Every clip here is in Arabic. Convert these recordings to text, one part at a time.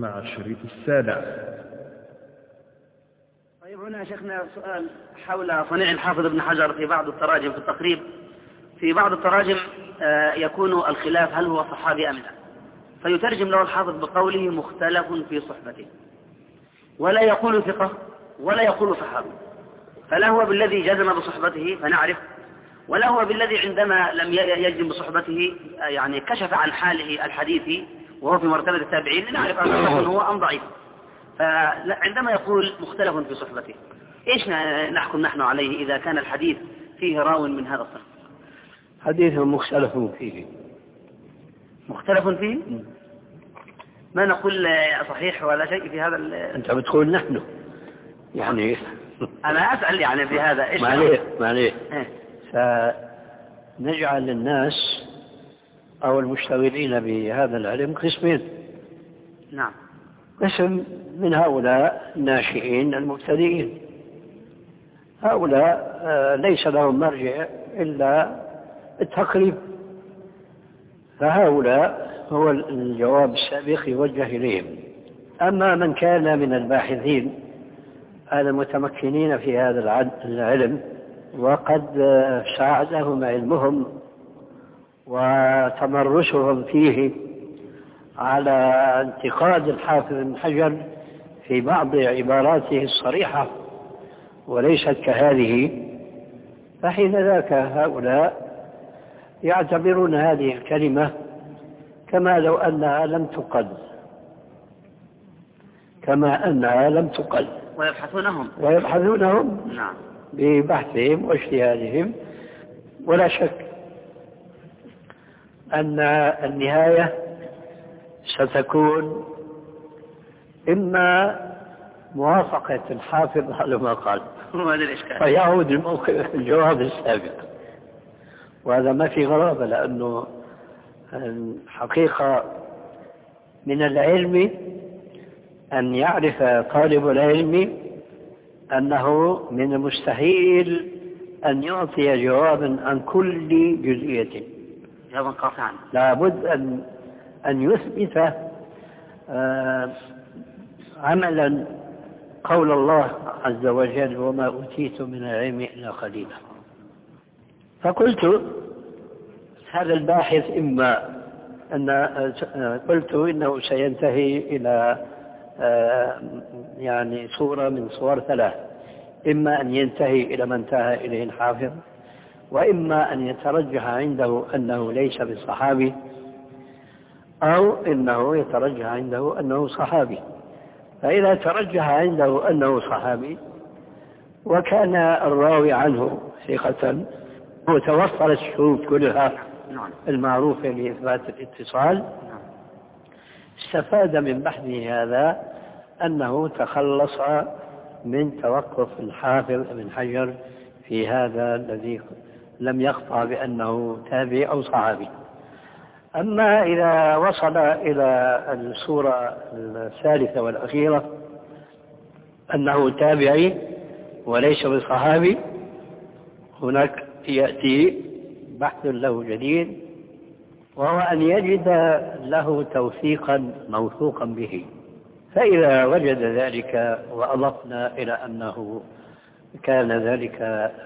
مع الشريط السابع. طيب هنا شيخنا سؤال حول صنيع الحافظ ابن حجر في بعض التراجم في التقريب. في بعض التراجم يكون الخلاف هل هو صحابي أم لا، فيترجم له الحافظ بقوله مختلف في صحبته، ولا يقول ثقة ولا يقول صحابي، فلا هو بالذي جزم بصحبته فنعرف، ولا هو بالذي عندما لم يجزم بصحبته يعني كشف عن حاله الحديثي وهو في مرتبة التابعين لنعرف أنه هو أم ضعيف. فعندما يقول مختلف في صحبته إيش نحكم نحن عليه إذا كان الحديث فيه راو من هذا الصنف؟ حديث مختلف فيه. مختلف فيه؟ ما نقول صحيح ولا شيء في هذا أنت بتقول نحن يعني أنا أسأل يعني في هذا إيش معليه فنجعل الناس أو المشتغلين بهذا العلم قسمين. نعم. قسم من هؤلاء الناشئين المبتدئين، هؤلاء ليس لهم مرجع إلا التقريب، فهؤلاء هو الجواب السابق يوجه إليهم. أما من كان من الباحثين المتمكنين في هذا العلم وقد ساعدهم علمهم وتمرسهم فيه على انتقاد الحافظ ابن حجر في بعض عباراته الصريحة وليست كهذه، فحين ذاك هؤلاء يعتبرون هذه الكلمة كما لو أنها لم تقل ويبحثونهم نعم ببحثهم واجتهادهم. ولا شك أن النهاية ستكون إما موافقة الحافظ على ما قال فيعود الموقف الجواب السابق، وهذا ما في غرابة، لأنه الحقيقة من العلم أن يعرف طالب العلم أنه من المستحيل أن يعطي جوابا عن كل جزئية، جوابا قاطعا. لابد أن يثبت عملا قول الله عز وجل وما أوتيت من العلم إلا قليلا. فقلت هذا الباحث قلت إنه سينتهي إلى يعني صورة من صور ثلاث: إما أن ينتهي إلى ما انتهى إليه الحافظ، وإما أن يترجح عنده أنه ليس بالصحابي، أو إنه يترجح عنده أنه صحابي. فإذا ترجح عنده أنه صحابي وكان الراوي عنه ثقة وتوفرت الشروط كلها المعروفة لإثبات الاتصال، استفاد من بحثه هذا أنه تخلص من توقف الحافظ ابن حجر في هذا الذي لم يقطع بأنه تابعي أو صحابي. أما إذا وصل إلى الصورة الثالثة والأخيرة أنه تابعي وليس بصحابي، هناك يأتي بحث له جديد، وهو أن يجد له توثيقا موثوقا به. فإذا وجد ذلك وأضفنا إلى أنه كان ذلك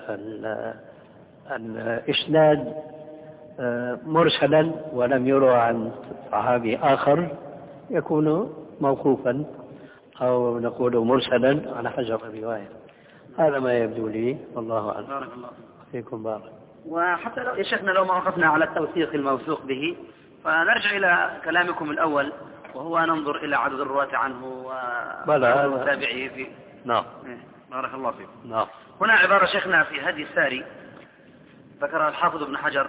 الإسناد مرسلا ولم يروى عن صحابي آخر، يكون موقوفا أو نقول مرسلا على حسب الرواية. هذا ما يبدو لي، والله أعلم. بارك الله فيكم بارك. وحتى لو يا شيخنا لو ما وقفنا على التوثيق الموثوق به، فنرجع إلى كلامكم الأول، وهو ننظر إلى عدد الرواة عنه وتابعيه في. نعم. بارك الله فيكم. نعم. هنا عبارة شيخنا في هدي الساري ذكرها الحافظ ابن حجر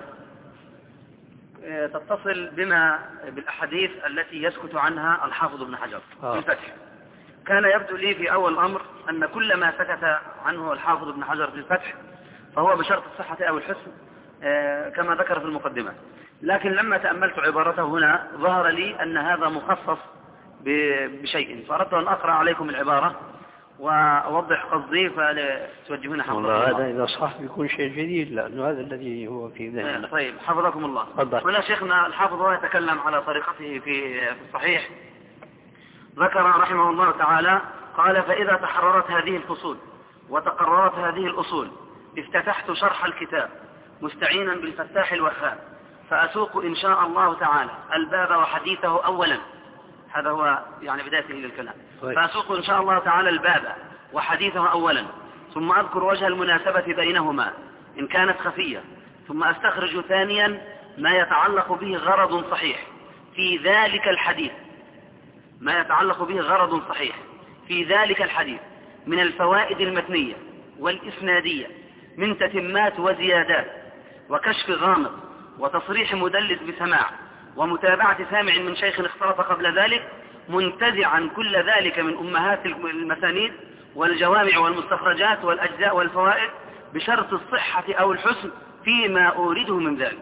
تتصل بالأحاديث التي يسكت عنها الحافظ ابن حجر في الفتح. كان يبدو لي في أول الأمر أن كل ما سكت عنه الحافظ ابن حجر في الفتح فهو بشرط الصحة أو الحسن كما ذكر في المقدمة، لكن لما تأملت عبارته هنا ظهر لي أن هذا مخصص بشيء، فأردت أن أقرأ عليكم العبارة وأوضح قصدي فتوجهون حفظكم الله. هذا إذا صح بيكون شيء جديد، لأنه هذا الذي هو في ذهننا. طيب حفظكم الله. هنا شيخنا الحافظ هو يتكلم على طريقته في الصحيح، ذكر رحمه الله تعالى قال: فإذا تحررت هذه الفصول وتقررت هذه الأصول افتتحت شرح الكتاب مستعينا بالفتاح الوهاب، فأسوق إن شاء الله تعالى الباب وحديثه أولا. هذا هو يعني بداية للكلام. فأسوق إن شاء الله تعالى الباب وحديثه أولا، ثم أذكر وجه المناسبة بينهما إن كانت خفية، ثم أستخرج ثانيا ما يتعلق به غرض صحيح في ذلك الحديث، ما يتعلق به غرض صحيح في ذلك الحديث من الفوائد المتنية والإسنادية، من تتمات وزيادات وكشف غامض وتصريح مدلس بسماع ومتابعة سامع من شيخ اختلط قبل ذلك، منتزعا كل ذلك من أمهات المسانيد والجوامع والمستخرجات والأجزاء والفوائد بشرط الصحة أو الحسن فيما أورده من ذلك.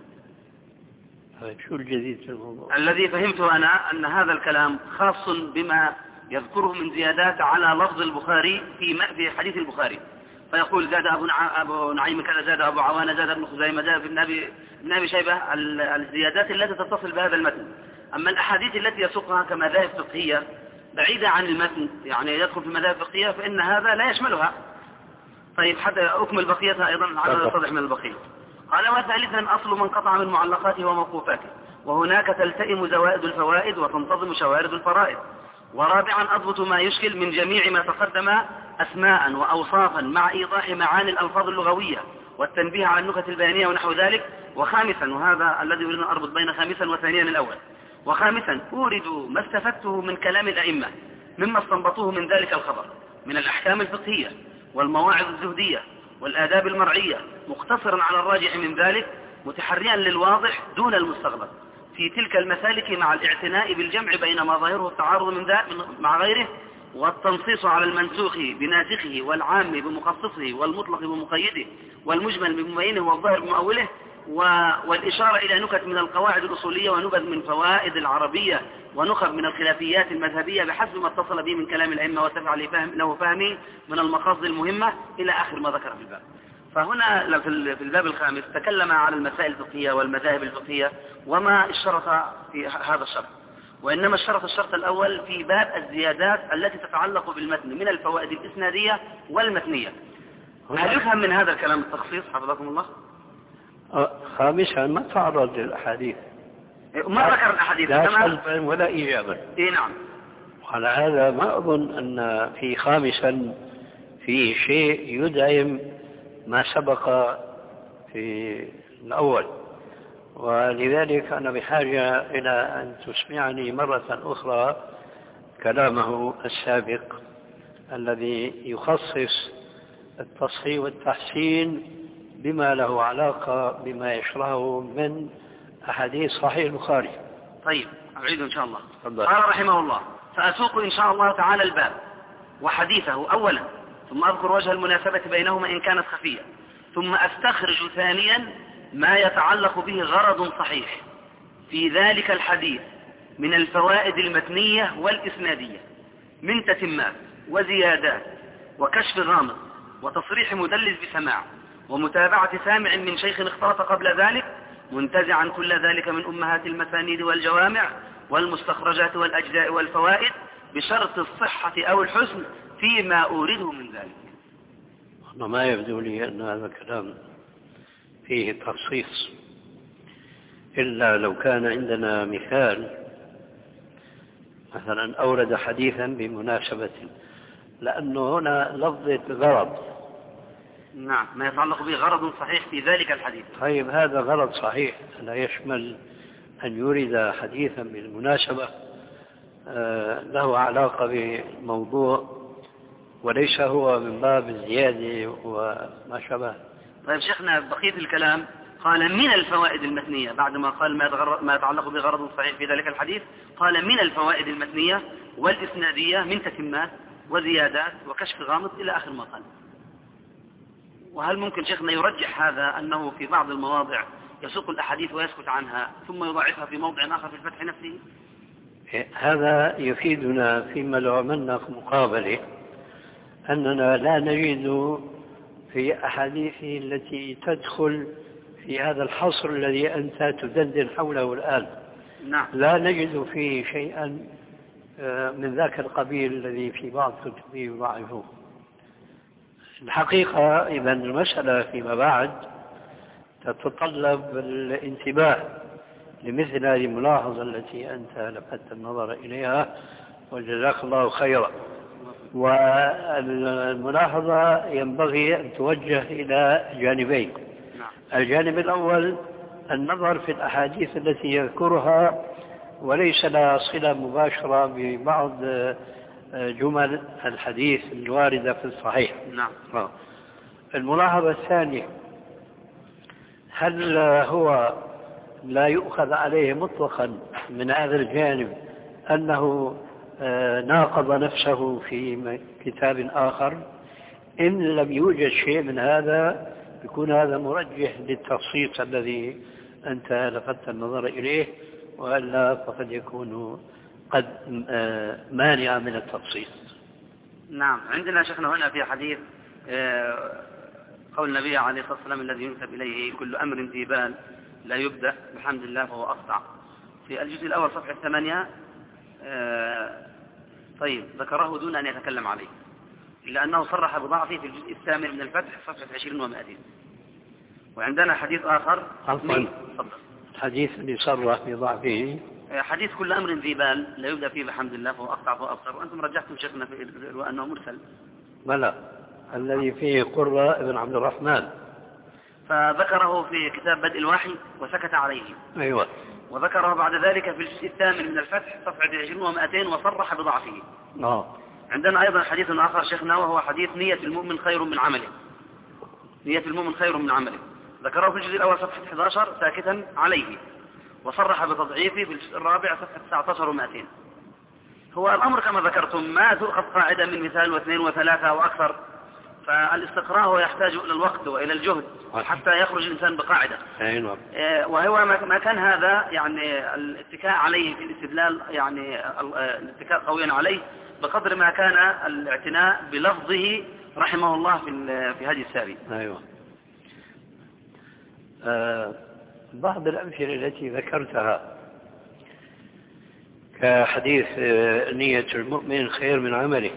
شو الجديد في الموضوع؟ الذي فهمته أنا أن هذا الكلام خاص بما يذكره من زيادات على لفظ البخاري في حديث البخاري، فيقول زاد أبو نعيم كذا، زاد أبو عوانة، زاد ابن خزيمة، زاد ابن أبي شيبة، الزيادات التي تتصل بهذا المتن. أما الأحاديث التي يسوقها كمذاهب فقهية بعيدة عن المتن، يعني يدخل في مذاهب فقهية، فإن هذا لا يشملها. طيب حتى أكمل بقيتها أيضا على يتضح من البقية. قال: وثالثا أصل من قطع من معلقاته وموقوفاته، وهناك تلتئم زوائد الفوائد وتنتظم شوارد الفرائد. ورابعا أضبط ما يشكل من جميع ما تقدم أسماء وأوصافا مع إيضاح معاني الألفاظ اللغوية والتنبيه على النكت البيانية ونحو ذلك. وخامسا، وهذا الذي أريد أن أربط بين خامسا وثانيا الأول، وخامسا أورد ما استفدته من كلام الأئمة مما استنبطوه من ذلك الخبر من الأحكام الفقهية والمواعظ الزهدية والآداب المرعية، مقتصرا على الراجح من ذلك، متحريا للواضح دون المستغرب في تلك المسالك، مع الاعتناء بالجمع بين ما ظاهره التعارض من مع غيره، والتنصيص على المنسوخ بناسخه والعام بمخصصه والمطلق بمقيده والمجمل بمبينه والظاهر بمؤوله، والإشارة إلى نكت من القواعد الأصولية ونبذ من فوائد العربية ونخب من الخلافيات المذهبية بحسب ما اتصل به من كلام الأئمة وتبع له فهمه من المقاصد المهمة إلى آخر ما ذكر في الباب. فهنا في الباب الخامس تكلم على المسائل الفقهية والمذاهب الفقهية وما اشترط في هذا الشرط، وإنما الشرط الأول في باب الزيادات التي تتعلق بالمتن من الفوائد الإسنادية والمتنية. هل يفهم من هذا الكلام التخصيص حفظكم الله؟ خامسا ما تعرض للأحاديث، ما ذكر الأحاديث لا سلبا ولا إيجابا. نعم. وعلى هذا ما أظن أن في خامسا في شيء يدعم ما سبق في الأول، ولذلك أنا بحاجة إلى أن تسمعني مرة أخرى كلامه السابق الذي يخصص التصحيح والتحسين بما له علاقة بما يشرحه من أحاديث صحيح البخاري. طيب أعيد إن شاء الله. قال رحمه الله: فأسوق إن شاء الله تعالى الباب وحديثه أولا، ثم أذكر وجه المناسبة بينهما إن كانت خفية، ثم أستخرج ثانيا ما يتعلق به غرض صحيح في ذلك الحديث من الفوائد المتنية والإسنادية، من تتمات وزيادات وكشف غامض وتصريح مدلس بسماع ومتابعة سامع من شيخ اختلط قبل ذلك، منتزعا كل ذلك من أمهات المسانيد والجوامع والمستخرجات والأجزاء والفوائد بشرط الصحة أو الحسن فيما أورده من ذلك. ما يبدو لي أن هذا الكلام فيه تخصيص، إلا لو كان عندنا مثال مثلا أورد حديثا بمناسبة، لأنه هنا لفظة غرض. نعم، ما يتعلق به غرض صحيح في ذلك الحديث. طيب هذا غرض صحيح لا يشمل أن يورد حديثا بالمناسبة له علاقة بموضوع وليس هو من باب الزيادة وما شابه. طيب شيخنا بقية الكلام قال من الفوائد المتنية، بعد ما قال ما يتعلق بغرض صحيح في ذلك الحديث، قال من الفوائد المتنية والإسنادية من تتمات وزيادات وكشف غامض إلى آخر ما قال. وهل ممكن شيخنا يرجح هذا أنه في بعض المواضع يسوق الأحاديث ويسكت عنها ثم يضاعفها في موضع آخر في الفتح نفسه؟ هذا يفيدنا فيما لو عملنا مقابلة أننا لا نجد في أحاديثه التي تدخل في هذا الحصر الذي أنت تدندن حوله الآن. نعم. لا نجد فيه شيئا من ذاك القبيل الذي في بعض كتبه يضعفه. الحقيقة إذا المسألة فيما بعد تتطلب الانتباه لمثل هذه الملاحظة التي أنت لفتت النظر إليها، وجزاك الله خيرا. والملاحظة ينبغي أن توجه إلى جانبين. الجانب الأول النظر في الأحاديث التي يذكرها وليس لها صلة مباشرة ببعض جمل الحديث الواردة في الصحيح. نعم. الملاحظة الثانية، هل هو لا يؤخذ عليه مطلقا من هذا الجانب أنه ناقض نفسه في كتاب آخر؟ إن لم يوجد شيء من هذا يكون هذا مرجح للتخصيص الذي أنت لفتت النظر إليه، وإلا فقد يكون قد مانع من التخصيص. نعم. عندنا شيخنا هنا في حديث قول النبي عليه الصلاة والسلام الذي ينسب إليه كل أمر ذي بال لا يبدأ بحمد الله فهو أقطع، في الجزء الأول صفحة 8. طيب، ذكره دون أن يتكلم عليه، إلا أنه صرح بضعفه في الجزء الثامن من الفتح صفحة 20 و200. وعندنا حديث آخر. عفوا، الحديث اللي صرح بضعفه حديث كل أمر ذي بال لا يبدأ فيه بحمد الله فهو أقطع فهو أبصر، وأنتم رجحتم شيخنا في أنه مرسل. بلى، الذي فيه قرة ابن عبد الرحمن، فذكره في كتاب بدء الوحي وسكت عليه. أيوة. وذكره بعد ذلك في الجزء الثامن من الفتح صفحة 20 و200 وصرح بضعفه. عندنا أيضا حديث آخر شيخنا، وهو حديث نية المؤمن خير من عمله. نية المؤمن خير من عمله، ذكره في الجزء الأول صفحة 11 ساكتا عليه، وصرح بتضعيفه في الجزء الرابع صفحة 19 و200. هو الأمر كما ذكرتم ما تؤخذ قاعدة من مثال واثنين وثلاثة وأكثر، فالاستقراء هو يحتاج إلى الوقت وإلى الجهد حتى يخرج الإنسان بقاعدة. وهو ما كان هذا يعني الاتكاء عليه في الاستدلال، يعني الاتكاء قويا عليه بقدر ما كان الاعتناء بلفظه رحمه الله في هذه السابي. أيوة. بعض الأمثلة التي ذكرتها كحديث نية المؤمن خير من عمله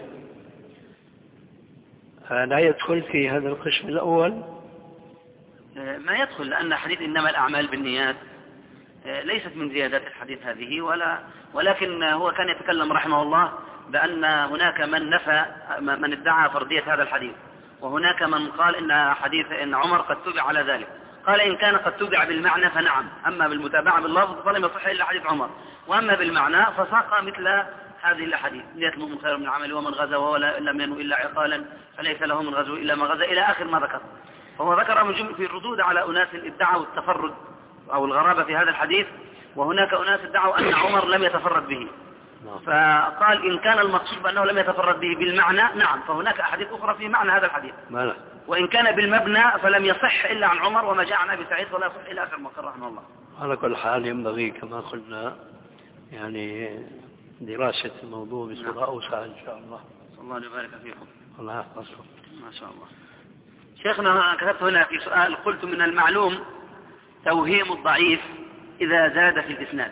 لا يدخل في هذا القسم الأول؟ ما يدخل، لأن حديث إنما الأعمال بالنيات ليست من زيادات الحديث هذه، ولكن هو كان يتكلم رحمه الله بأن هناك من ادعى فردية هذا الحديث، وهناك من قال إن حديث إن عمر قد تبع على ذلك. قال إن كان قد تبع بالمعنى فنعم، أما بالمتابعة باللفظ فلم يصح إلا حديث عمر، وأما بالمعنى فساق مثل هذه الأحاديث نية المؤمن خير من عمل، ومن غزا وهو لم ينو إلا عقالا فليس له من غزو إلا ما غزا، إلى آخر ما ذكر. فهو ذكر من جمل في الردود على أناس ادعوا التفرد أو الغرابة في هذا الحديث، وهناك أناس ادعوا أن عمر لم يتفرد به، فقال إن كان المقصود بأنه لم يتفرد به بالمعنى نعم، فهناك أحاديث أخرى في معنى هذا الحديث، وإن كان بالمبنى فلم يصح إلا عن عمر وما جاء عن أبي سعيد ولا يصح إلى آخر ما قال رحمه الله. على كل حال ينبغي كما قلنا يعني دراسة الموضوع بصورة أوسع إن شاء الله. صلى الله يبارك فيكم. الله يحفظكم. ما شاء الله. شيخنا كتبت هنا في سؤال، قلت من المعلوم توهيم الضعيف إذا زاد في الإسناد.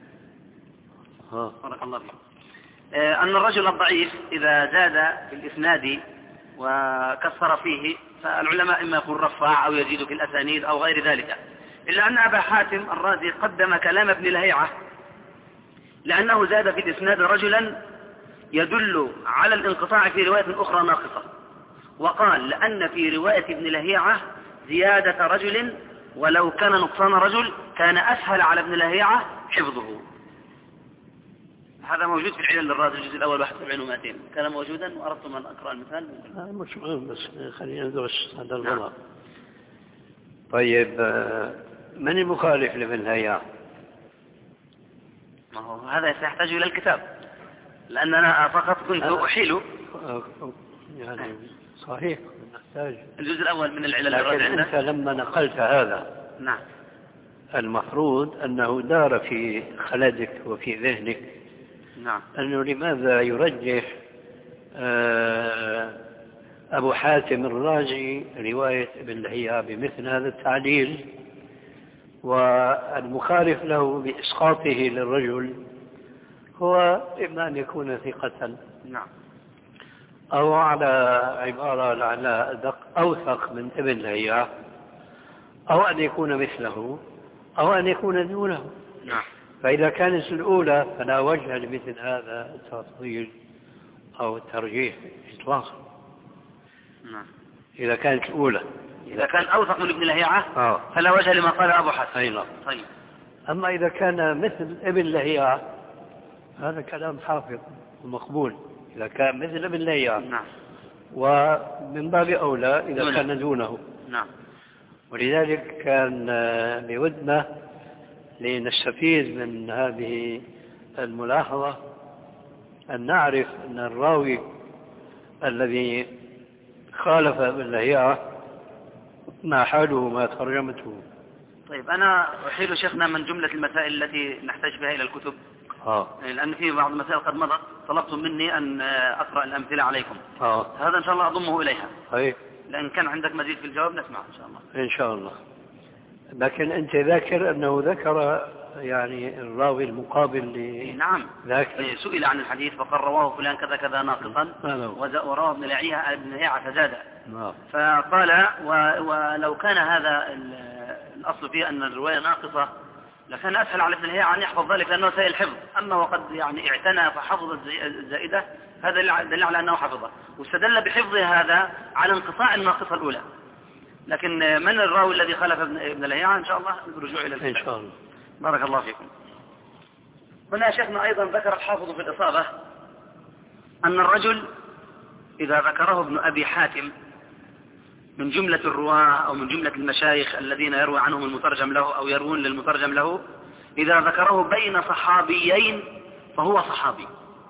بارك الله فيكم. أن الرجل الضعيف إذا زاد في الإسناد وكثر فيه، فالعلماء إما يقول رفع أو يزيد في الأسانيد أو غير ذلك، إلا أن أبا حاتم الرازي قدم كلام ابن لهيعة لأنه زاد في الإسناد رجلا يدل على الانقطاع في رواية أخرى ناقصة، وقال لأن في رواية ابن لهيعة زيادة رجل ولو كان نقصان رجل كان أسهل على ابن لهيعة حفظه. هذا موجود في العلل للرازي الجزء الأول 71 و200، كان موجودا وأردتم أن أقرأ المثال. مش مهم، بس خلينا ندرس هذا الغلط. طيب، من المخالف لابن لهيعة؟ ما هو هذا سيحتاج إلى الكتاب، لأننا فقط كنت أحيل يعني صحيح نحتاج الجزء الأول من العلل. لكن أنت لما نقلت هذا نعم المفروض أنه دار في خلدك وفي ذهنك نعم أنه لماذا يرجح أبو حاتم الرازي رواية ابن لهيعة بمثل هذا التعليل، والمخالف له بإسقاطه للرجل هو إما أن يكون ثقة، نعم، أو على عبارة لعل أدق أوثق من ابن لهيعة، أو أن يكون مثله، أو أن يكون دونه. نعم. فإذا كانت الأولى فلا وجه لمثل هذا التفضيل أو الترجيح إطلاقا. نعم. إذا كانت الأولى، إذا كان أوثق من ابن لهيعة فلا فلا وجه لما قال أبو حسن. أي نعم. طيب. أما إذا كان مثل ابن لهيعة هذا كلام حافظ ومقبول، إذا كان مثل ابن لهيعة. نعم. ومن باب أولى إذا كان دونه. نعم. ولذلك كان بودنا لنستفيد من هذه الملاحظة أن نعرف أن الراوي الذي خالف ابن لهيعة ما حاله ما ترجمته. طيب، أنا أحيل شيخنا من جملة المسائل التي نحتاج بها إلى الكتب، لأن في بعض المسائل قد مضت طلبتم مني أن أقرأ الأمثلة عليكم. هذا إن شاء الله أضمه إليها. لأن كان عندك مزيد في الجواب نسمع إن شاء الله. إن شاء الله. لكن أنت ذاكر أنه ذكر يعني الراوي المقابل نعم. ذاكر سئل عن الحديث فقال رواه فلان كذا كذا ناقصا، ورواه ابن لهيعة فزاد. فقال ولو كان هذا الأصل فيه أن الرواية ناقصة لكان أسهل على ابن لهيعة أن يحفظ ذلك لأنه سيء الحفظ. أما وقد يعني اعتنى فحفظ الزائدة، هذا دليل على أنه حفظه، واستدل بحفظه هذا على انقطاع الناقصة الأولى. لكن من الراوي الذي خالف ابن لهيعة إن شاء الله بالرجوع إلى الكتاب. إن شاء الله. بارك الله فيكم. هنا شيخنا أيضا ذكر الحافظ في الإصابة أن الرجل إذا ذكره ابن أبي حاتم من جملة الرواة أو من جملة المشايخ الذين يروي عنهم المترجم له أو يروون للمترجم له، إذا ذكره بين صحابيين فهو صحابي.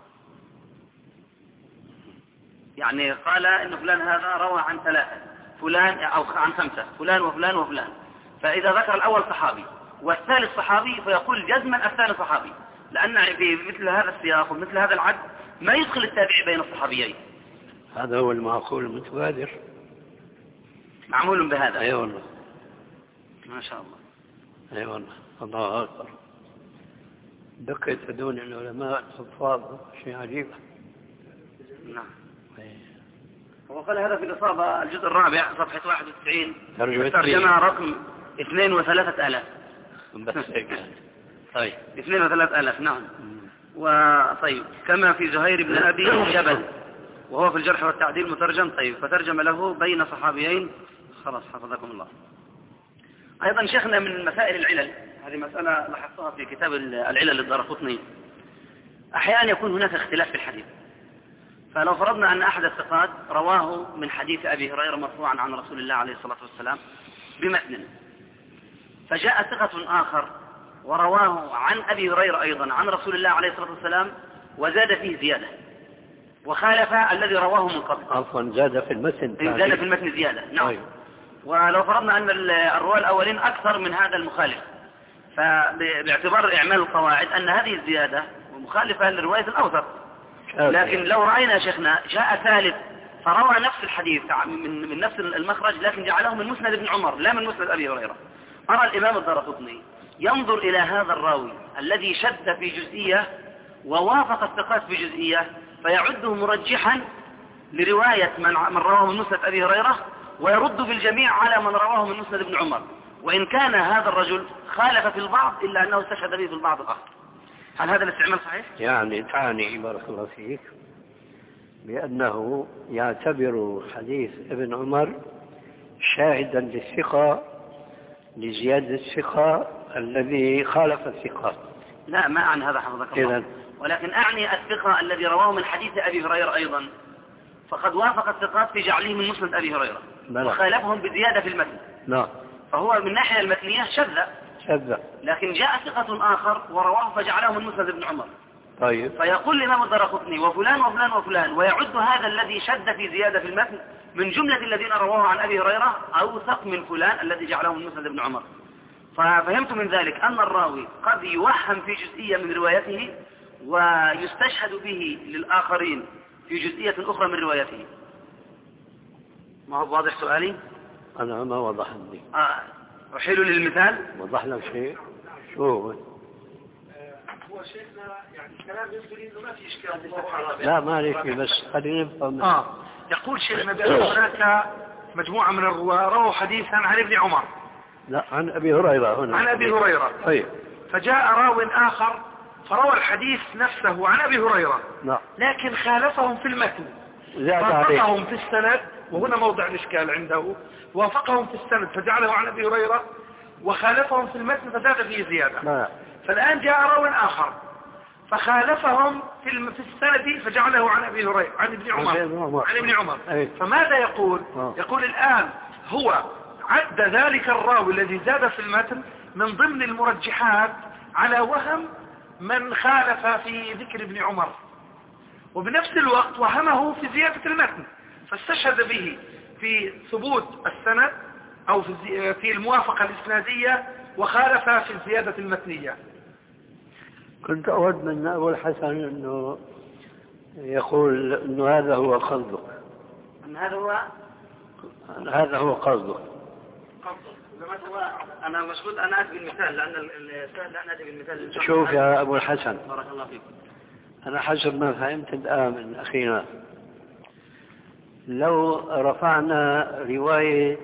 يعني قال إن فلان هذا روى عن 3 فلان أو عن 5 فلان وفلان وفلان، فإذا ذكر الأول صحابي والثالث صحابي فيقول جزما الثالث صحابي، لأن في مثل هذا السياق ومثل هذا العد ما يدخل التابع بين الصحابيين. هذا هو المعقول المتبادر، معمول بهذا. أي والله، ما شاء الله. أي والله، الله أكبر. دقة دون العلماء الحفاظ شيء عجيب. نعم. وقال هذا في الإصابة الجزء الرابع صفحة 91 ترجمة رقم 2 و3 آلاف. بس هيك. طيب 2 و3 آلاف. نعم. وطيب كما في زهير بن أبي جبل وهو في الجرح والتعديل مترجم. طيب فترجم له بين صحابيين. خلاص حفظكم الله. أيضا شيخنا من مسائل العلل، هذه مسألة لاحظتها في كتاب العلل للدارقطني، أحيانا يكون هناك اختلاف في الحديث. فلو فرضنا أن أحد الثقات رواه من حديث أبي هريرة مرفوعا عن رسول الله عليه الصلاة والسلام بمتن، فجاء ثقة آخر ورواه عن أبي هريرة أيضا عن رسول الله عليه الصلاة والسلام وزاد فيه زيادة وخالف الذي رواه من قبل. عفوا، زاد في المتن. زاد في المتن زيادة. نعم. أيوه. ولو فرضنا أن الرواة الأولين أكثر من هذا المخالف، فباعتبار إعمال القواعد أن هذه الزيادة مخالفة للرواية الأوثق. لكن لو رأينا شيخنا جاء ثالث فروى نفس الحديث من نفس المخرج لكن جعله من مسند ابن عمر لا من مسند أبي هريرة، أرى الإمام الدارقطني ينظر إلى هذا الراوي الذي شد في جزئية ووافق الثقات في جزئية فيعده مرجحا لرواية من رواه من مسند أبي هريرة، ويرد في الجميع على من رواه من مسند ابن عمر، وإن كان هذا الرجل خالف في البعض إلا أنه استشهد به في البعض الآخر. هل هذا الاستعمال صحيح؟ يعني تعني بارك الله فيك بأنه يعتبر حديث ابن عمر شاهدا للثقة لزيادة الثقة الذي خالف الثقة. لا، ما أعني هذا حفظك الله، ولكن أعني الثقة الذي رواه من حديث أبي هريرة أيضا فقد وافق الثقات في جعله من مسند أبي هريرة وخالفهم بزيادة في المتن. نعم. فهو من ناحية المتنية شذ، لكن جاء ثقة آخر ورواه فجعله من مسند ابن عمر. طيب. فيقول الإمام الدارقطني وفلان وفلان وفلان، ويعد هذا الذي شد في زيادة في المتن من جملة الذين رواه عن أبي هريرة أوثق من فلان الذي جعله من مسند ابن عمر. ففهمت من ذلك أن الراوي قد يوهم في جزئية من روايته ويستشهد به للآخرين في جزئية أخرى من روايته. ما هو واضح سؤالي؟ أنا ما وضح لي. أحيل للمثال. وضح لك شيء؟ شو هو شيخنا يعني كلام يبدو لي انه ما في اشكال. لا ما عليك بس خلينا نفهم. يقول شيخنا بأن هناك مجموعة من الرواة رووا حديثا عن ابن عمر. لا عن أبي هريرة هنا. عن أبي هريرة. طيب. فجاء راو آخر فروى الحديث نفسه عن أبي هريرة. نعم. لكن خالفهم في المتن. وافقهم في السند، وهنا موضع الإشكال عنده. وافقهم في السند فجعله عن أبي هريرة، وخالفهم في المتن فزاد فيه زيادة. نعم. فالآن جاء راو آخر فخالفهم في السند فجعله عن أبي هريرة عن ابن عمر. عن ابن عمر. فماذا يقول؟ يقول الآن هو عد ذلك الراوي الذي زاد في المتن من ضمن المرجحات على وهم من خالف في ذكر ابن عمر، وبنفس الوقت وهمه في زيادة المتن، فاستشهد به في ثبوت السند أو في الموافقة الإسنادية، وخالف في الزيادة المتنية. كنت أود من أبو الحسن أنه يقول أنه هذا هو قصدك. هذا هو قصدك. أنا مشغول، أنا أتي بالمثال لأن السؤال لا نأتي بالمثال. شوف يا أبو الحسن، بارك الله فيكم، أنا حسب ما فهمت الآن من أخينا، لو رفعنا رواية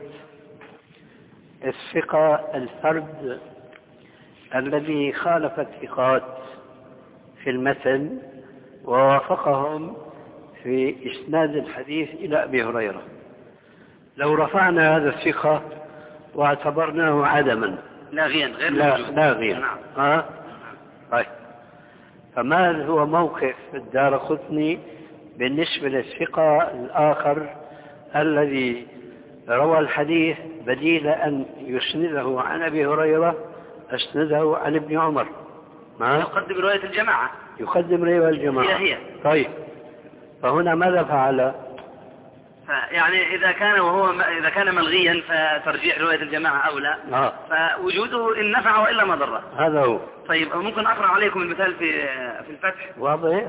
الثقة الفرد الذي خالف الثقات في المتن ووافقهم في إسناد الحديث إلى أبي هريرة، لو رفعنا هذا الثقة واعتبرناه عدما لاغيا غير لاغيا. نعم. طيب، فما هو موقف الدارقطني بالنسبة للثقة الآخر الذي روى الحديث بديل أن يسنده عن أبي هريرة أسنده عن ابن عمر؟ يقدم رواية الجماعة. يقدم رواية الجماعة. هي. طيب، فهنا ماذا فعل؟ يعني إذا كان ملغيا فترجيح رواية الجماعة أولى. فوجوده إن نفع وإلا ما ضر. هذا هو. طيب، ممكن أقرأ عليكم المثال في الفتح؟ واضح؟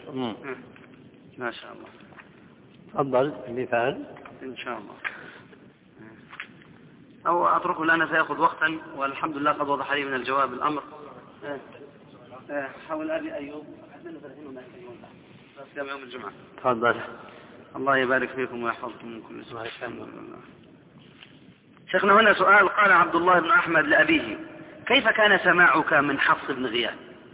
ما شاء الله. تفضل المثال إن شاء الله، أو أتركه لأنه سيأخذ وقتا، والحمد لله قد وضح لي من الجواب الأمر. حول أبي أيوب بس يوم الجمعة. تفضل. الله يبارك فيكم ويحفظكم من كل سوء. شيخنا هنا سؤال. قال عبد الله بن أحمد لأبيه: كيف كان سماعك من حفص بن غياث؟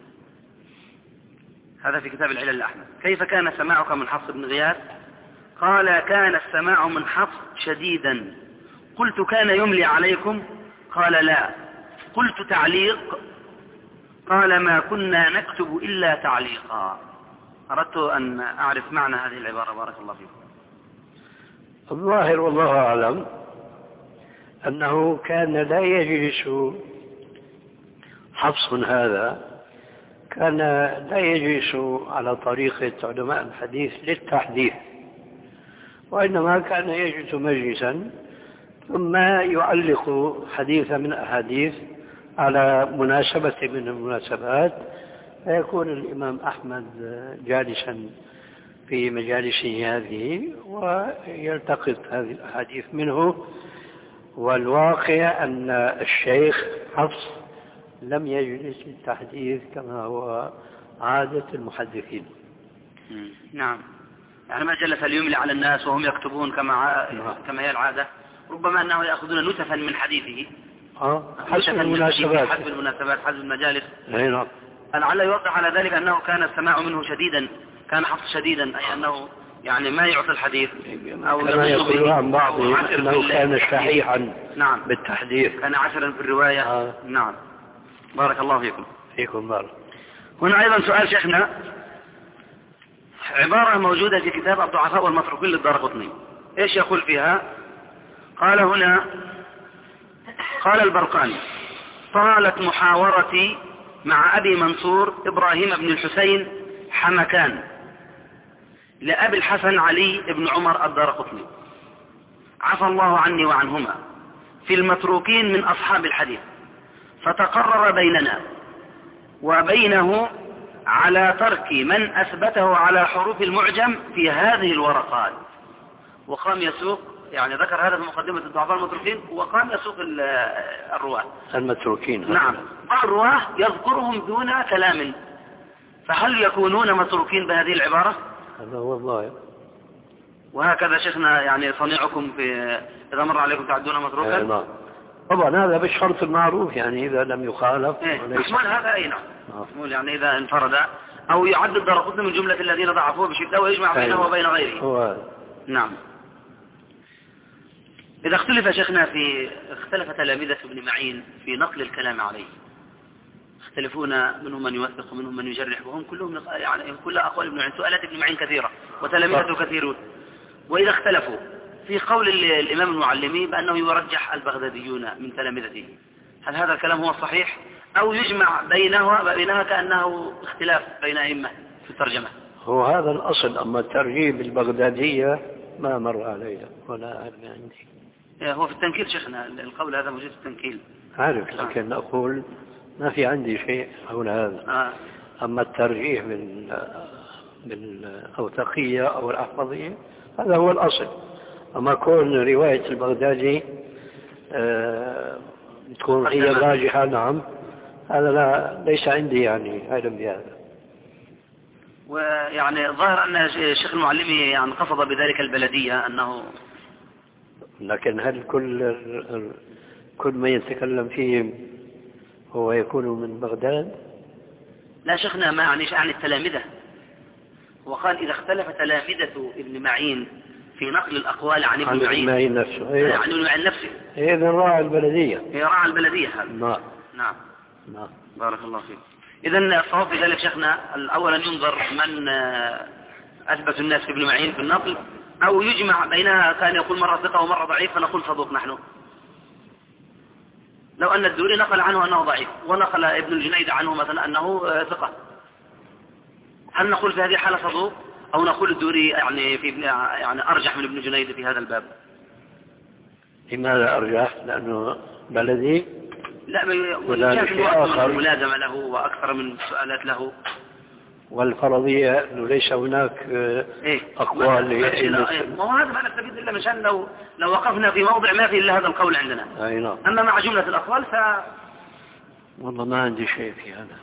هذا في كتاب العلل الأحمد. كيف كان سماعك من حفص بن غياث؟ قال: كان السماع من حفص شديدا. قلت: كان يملي عليكم؟ قال: لا. قلت: تعليق؟ قال: ما كنا نكتب إلا تعليقا. أردت أن أعرف معنى هذه العبارة، بارك الله فيكم. الظاهر والله أعلم أنه كان لا يجلس حفص هذا، كان لا يجلس على طريقة علماء الحديث للتحديث، وإنما كان يجلس مجلسا ثم يعلق حديثا من أحاديث على مناسبة من المناسبات، فيكون الإمام أحمد جالسا في مجالسه هذه ويلتقط هذه الأحاديث منه. والواقع أن الشيخ حفص لم يجلس للتحديث كما هو عادة المحدثين. نعم، يعني ما جلس ليملي على الناس وهم يكتبون كما هي العادة، ربما أنه يأخذون نتفا من حديثه حسب المناسبات، حسب المجالس. نعم. لعل يوضح على ذلك أنه كان السماع منه شديدا، كان حفص شديدا، أي أنه يعني ما يعطي الحديث أو كما يقولون عن بعض أنه كان شحيحا. نعم، بالتحديث، كان عسلا في الرواية. نعم، بارك الله فيكم. فيكم بارك. هنا أيضا سؤال شيخنا، عبارة موجودة في كتاب الضعفاء والمتروكين للدارقطني، إيش يقول فيها؟ قال هنا: قال البرقاني: طالت محاورتي مع أبي منصور إبراهيم بن الحسين حمكان لأبي الحسن علي بن عمر الدارقطني، عفى الله عني وعنهما، في المتروكين من أصحاب الحديث، فتقرر بيننا وبينه على ترك من أثبته على حروف المعجم في هذه الورقات. وقام يسوق، يعني ذكر هذا في مقدمة الضعفاء المتروكين، وقام يسوق الرواة المتروكين. نعم، بعض الرواة يذكرهم دون كلام فهل يكونون متروكين بهذه العبارة؟ هذا هو الظاهر. وهكذا شيخنا يعني صنيعكم في إذا مر عليكم تعدون متروكا؟ نعم. طبعا هذا بالشرط المعروف، يعني إذا لم يخالف. محمول هذا أي نعم. محمول يعني إذا انفرد أو يعد الدرقطني من جملة الذين ضعفوه بشدة ويجمع بينه وبين غيره. هو. نعم. إذا اختلف شيخنا اختلف تلامذة ابن معين في نقل الكلام عليه، يختلفون منهم من يوثق ومنهم من يجرح، وهم كلهم يعني كل أقوال ابن معين. سؤالات ابن معين كثيرة وتلامذته كثيرون. وإذا اختلفوا في قول الإمام المعلمي بأنه يرجح البغداديون من تلامذته، هل هذا الكلام هو الصحيح أو يجمع بينها كأنه اختلاف بين أئمة في الترجمة؟ هو هذا الأصل. أما الترجيب البغدادية ما مر عليها ولا أعلم عندي. هو في التنكيل شيخنا القول هذا موجود في التنكيل. عارف، لكن أقول ما في عندي شيء حول هذا. أما الترجيح بالأوثقية أو الأحفظية هذا هو الأصل. أما كون رواية البغدادي تكون هي راجحة، نعم، هذا ليس عندي يعني علم بهذا. ويعني ظاهر أن الشيخ المعلمي يعني قصد بذلك البلدية أنه، لكن هل كل ما يتكلم فيه هو يكون من بغداد؟ لا شيخنا، ما عنيش عن التلامذة. وقال إذا اختلف تلامذة ابن معين في نقل الأقوال عن ابن معين نفسه، أيوة. عن ابن معين نفسه، إذا راعى البلدية. راعى البلدية هذا. نعم. بارك الله فيك. إذن الصواب في ذلك شيخنا أولا ينظر من أثبت الناس في ابن معين في النقل، أو يجمع بينها، كان يقول مرة ثقة ومرة ضعيف فنقول صدوق نحن. لو أن الدوري نقل عنه أنه ضعيف ونقل ابن الجنيد عنه مثلا أنه ثقة، هل نقول في هذه الحالة صدوق أو نقول الدوري يعني أرجح من ابن جنيد في هذا الباب؟ لماذا أرجح؟ لأنه بلدي؟ لا، أكثر من ملازمة له وأكثر من سؤالات له. والفرضية أنه ليس هناك أقوال. ما هو هذا ما نستفيد إلا مشان لو وقفنا في موضع ما فيه إلا هذا القول عندنا. أي نعم. أما مع جملة الأقوال والله ما عندي شيء في هذا.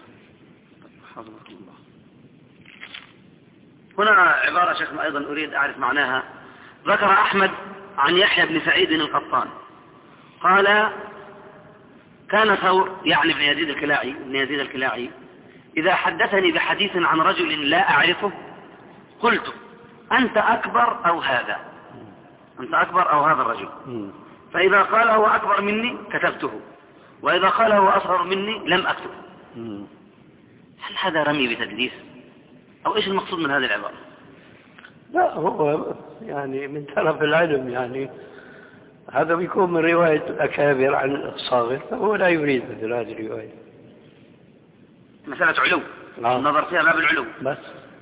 هنا عبارة شيخنا أيضا أريد أعرف معناها. ذكر أحمد عن يحيى بن سعيد القطان قال: كان ثور يعني ابن يزيد الكلاعي إذا حدثني بحديث عن رجل لا أعرفه قلت: أنت أكبر أو هذا الرجل. فإذا قال هو أكبر مني كتبته، وإذا قال هو أصغر مني لم أكتبه. هل هذا رمي بتدليس أو إيش المقصود من هذه العبارة؟ لا، هو يعني من طرف العلم، يعني هذا بيكون من رواية الأكابر عن الصاغر، فهو لا يريد مثل هذه الرواية. مسألة علو، النظر فيها باب العلو بس.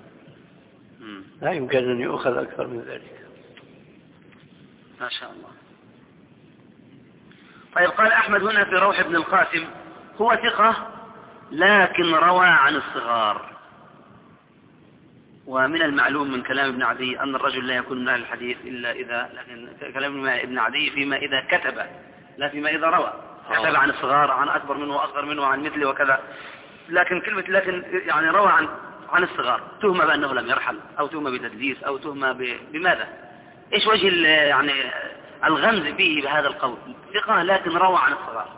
لا يمكن أن يؤخذ أكثر من ذلك. ما شاء الله. طيب، قال أحمد هنا في روح بن القاسم: هو ثقة لكن روى عن الصغار. ومن المعلوم من كلام ابن عدي أن الرجل لا يكون من أهل الحديث إلا إذا، لكن كلام ابن عدي فيما إذا كتب لا فيما إذا روى. كتب عن الصغار، عن أكبر منه وأصغر منه وعن مثله وكذا، لكن لكن يعني روى عن الصغار، تهمة بأنه لم يرحل أو تهمة بتدليس أو تهمة بماذا؟ إيش وجه يعني الغمز فيه بهذا القول؟ ثقة لكن روى عن الصغار،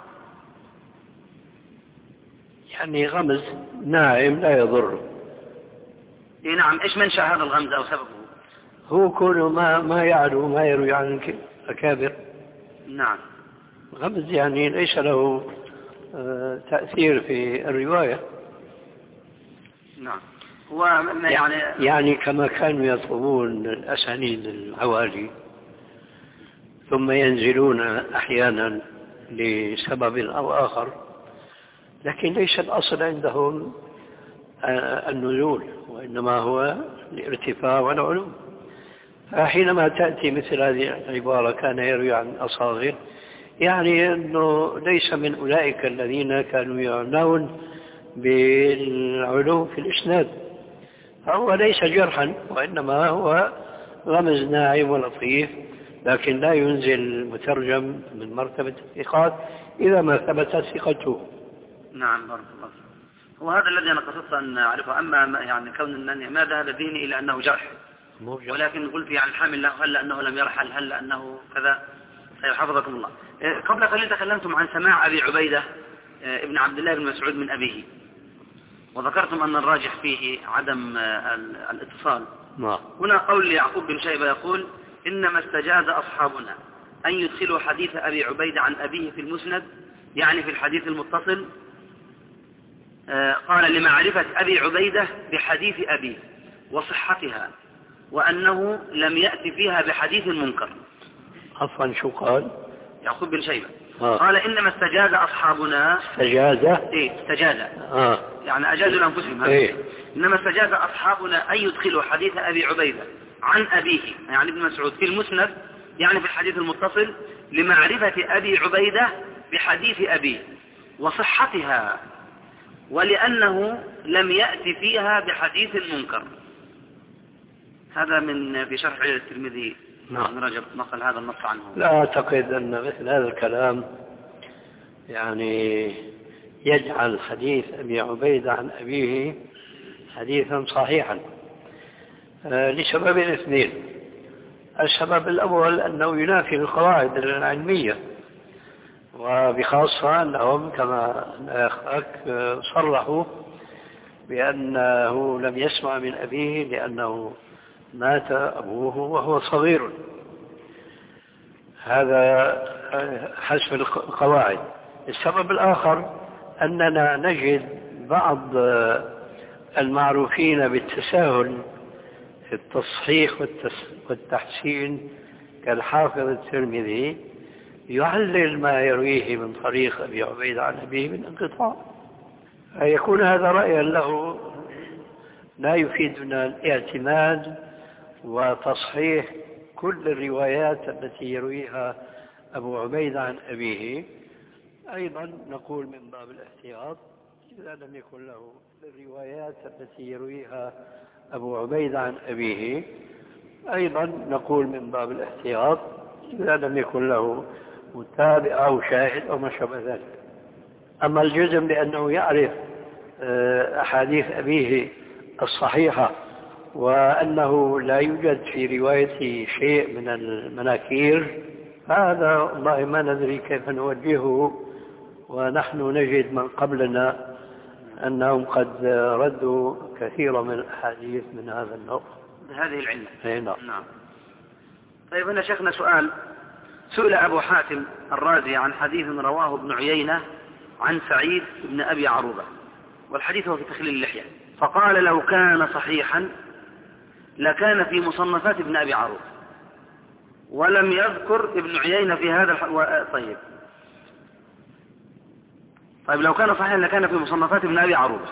يعني غمز ناعم لا يضر. نعم. إيش منشأ هذا الغمز أو سببه؟ هو كونه ما يعلو ما يروي عن الأكابر. نعم. غمز يعني ليس له تأثير في الرواية. نعم. هو يعني كما كانوا يطلبون الأسانيد العوالي ثم ينزلون أحيانا لسبب أو آخر، لكن ليس الأصل عندهم النزول، وإنما هو الارتفاع والعلو. فحينما تأتي مثل هذه العبارة كان يروي عن أصاغر، يعني أنه ليس من أولئك الذين كانوا يعنون بالعلو في الإسناد، فهو ليس جرحا، وإنما هو رمز ناعم ولطيف، لكن لا ينزل المترجم من مرتبة الثقات إذا ما ثبتت ثقته. نعم. بارك الله. وهذا الذي أنا قصدت أن أعرفه. أما يعني كون أنني ما ذهب ذهني إلى أنه جرح، ولكن قلت يعني الحامل له هل أنه لم يرحل، هل أنه كذا. حفظكم الله. قبل قليل تكلمتم عن سماع أبي عبيدة ابن عبد الله بن مسعود من أبيه، وذكرتم أن الراجح فيه عدم الاتصال. هنا قول يعقوب بن شيبة يقول إنما استجاز أصحابنا أن يدخلوا حديث أبي عبيدة عن أبيه في المسند، يعني في الحديث المتصل، قال لمعرفة أبي عبيدة بحديث أبيه وصحتها، وأنه لم يأتي فيها بحديث منكر. عفوا شو قال يعقوب بن شيبة؟ قال إنما استجاز أصحابنا. استجاز يعني أجازوا لأنفسهم. إنما استجاز أصحابنا أن يدخلوا حديث أبي عبيدة عن أبيه يعني ابن مسعود في المسند، يعني في الحديث المتصل، لمعرفة أبي عبيدة بحديث أبيه وصحتها، ولأنه لم يأتي فيها بحديث منكر. هذا في شرح الترمذي. ابن رجب نقل هذا النص عنه. لا أعتقد أن مثل هذا الكلام يعني يجعل حديث أبي عبيدة عن أبيه حديثا صحيحا، لسببين اثنين. السبب الأول أنه ينافي القواعد العلمية، وبخاصة أنهم كما أخاك صرحوا بأنه لم يسمع من أبيه لأنه مات أبوه وهو صغير. هذا حسب القواعد. السبب الآخر أننا نجد بعض المعروفين بالتساهل في التصحيح والتحسين كالحافظ الترمذي يعلل ما يرويه من طريق أبي عبيدة عن أبيه من انقطاع، فيكون هذا رأيا له لا يفيدنا الاعتماد وتصحيح كل الروايات التي يرويها أبو عبيدة عن أبيه. أيضا نقول من باب الاحتياط إذا لم يكن له الروايات التي يرويها أبو عبيدة عن أبيه، أيضا نقول من باب الاحتياط إذا لم يكن له متابع أو شاهد أو ما شابه ذلك. أما الجزم بأنه يعرف أحاديث أبيه الصحيحة وأنه لا يوجد في روايته شيء من المناكير، هذا والله ما ندري كيف نوجهه، ونحن نجد من قبلنا أنهم قد ردوا كثيرا من الأحاديث من هذا النوع بهذه العلة. نعم. طيب هنا شيخنا سؤال. سئل أبو حاتم الرازي عن حديث رواه ابن عيينة عن سعيد بن أبي عروبة، والحديث هو في تخليل اللحية، فقال لو كان صحيحا لكان في مصنفات ابن أبي عروبة، ولم يذكر ابن عيينة في هذا طيب لو كان صحيحا لكان في مصنفات ابن أبي عروبة،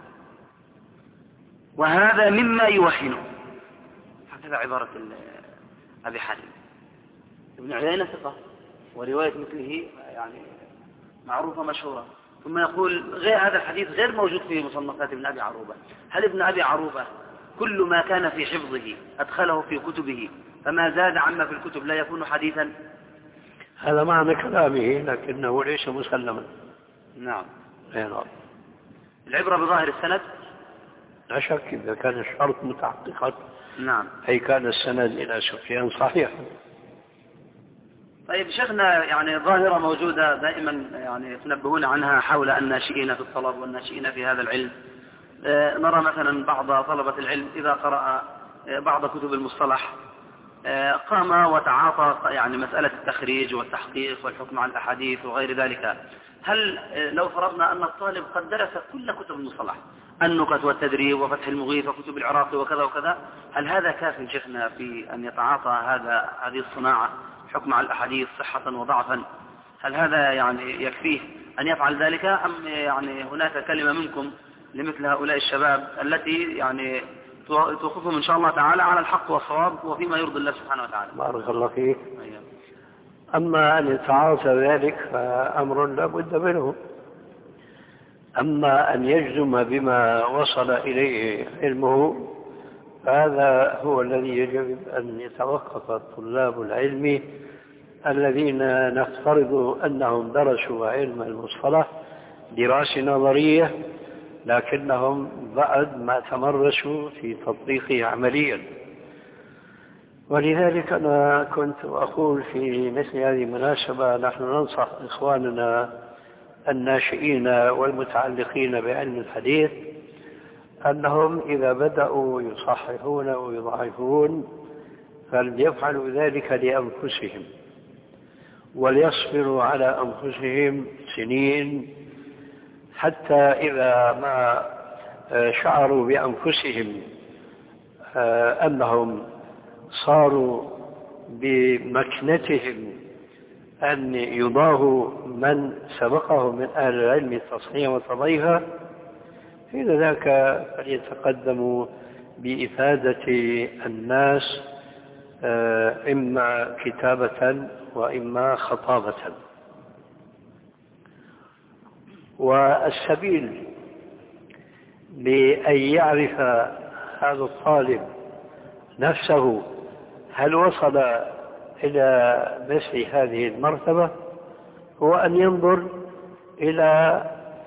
وهذا مما يوهنه. هكذا عبارة أبي حاتم. ابن عيينة ثقة ورواية مثله يعني معروفة مشهورة، ثم يقول غير هذا الحديث غير موجود في مصنفات ابن أبي عروبة. هل ابن أبي عروبة كل ما كان في حفظه أدخله في كتبه، فما زاد عما في الكتب لا يكون حديثا؟ هذا معنى كلامه، لكنه ليس مسلما. نعم. العبرة بظاهر السند لا شك إذا كان الشرط متحققا. نعم. أي كان السند إلى سفيان صحيح. طيب شيخنا، يعني ظاهرة موجودة دائما يعني يتنبهون عنها حول الناشئين في الطلب والناشئين في هذا العلم. نرى مثلا بعض طلبة العلم إذا قرأ بعض كتب المصطلح قام وتعاطى يعني مسألة التخريج والتحقيق والحكم على الأحاديث وغير ذلك. هل لو فرضنا أن الطالب قد درس كل كتب المصطلح، النكت والتدريب وفتح المغيث وكتب العراقي وكذا وكذا، هل هذا كاف شيخنا في أن يتعاطى هذه الصناعة حكم على الأحاديث صحة وضعفا؟ هل هذا يعني يكفيه أن يفعل ذلك، أم يعني هناك كلمة منكم لمثل هؤلاء الشباب التي يعني توقفهم إن شاء الله تعالى على الحق والصواب وفيما يرضي الله سبحانه وتعالى؟ بارك الله فيك. أما أن يتعاطى ذلك فأمر لا بد منه، أما أن يجزم بما وصل إليه علمه فهذا هو الذي يجب أن يتوقف طلاب العلم الذين نفترض أنهم درسوا علم المصطلح دراسة نظرية لكنهم بعد ما تمرسوا في تطبيقه عمليا. ولذلك أنا كنت أقول في مثل هذه المناسبة نحن ننصح إخواننا الناشئين والمتعلقين بعلم الحديث أنهم إذا بدأوا يصححون ويضعفون فليفعلوا ذلك لأنفسهم، وليصبروا على أنفسهم سنين حتى إذا ما شعروا بأنفسهم أنهم صاروا بمكنتهم أن يضاهوا من سبقهم من أهل العلم تصحيحا وتضعيفا، حين ذاك فليتقدموا بإفادة الناس إما كتابة وإما خطابة. والسبيل بأن يعرف هذا الطالب نفسه هل وصل إلى مثل هذه المرتبة هو أن ينظر إلى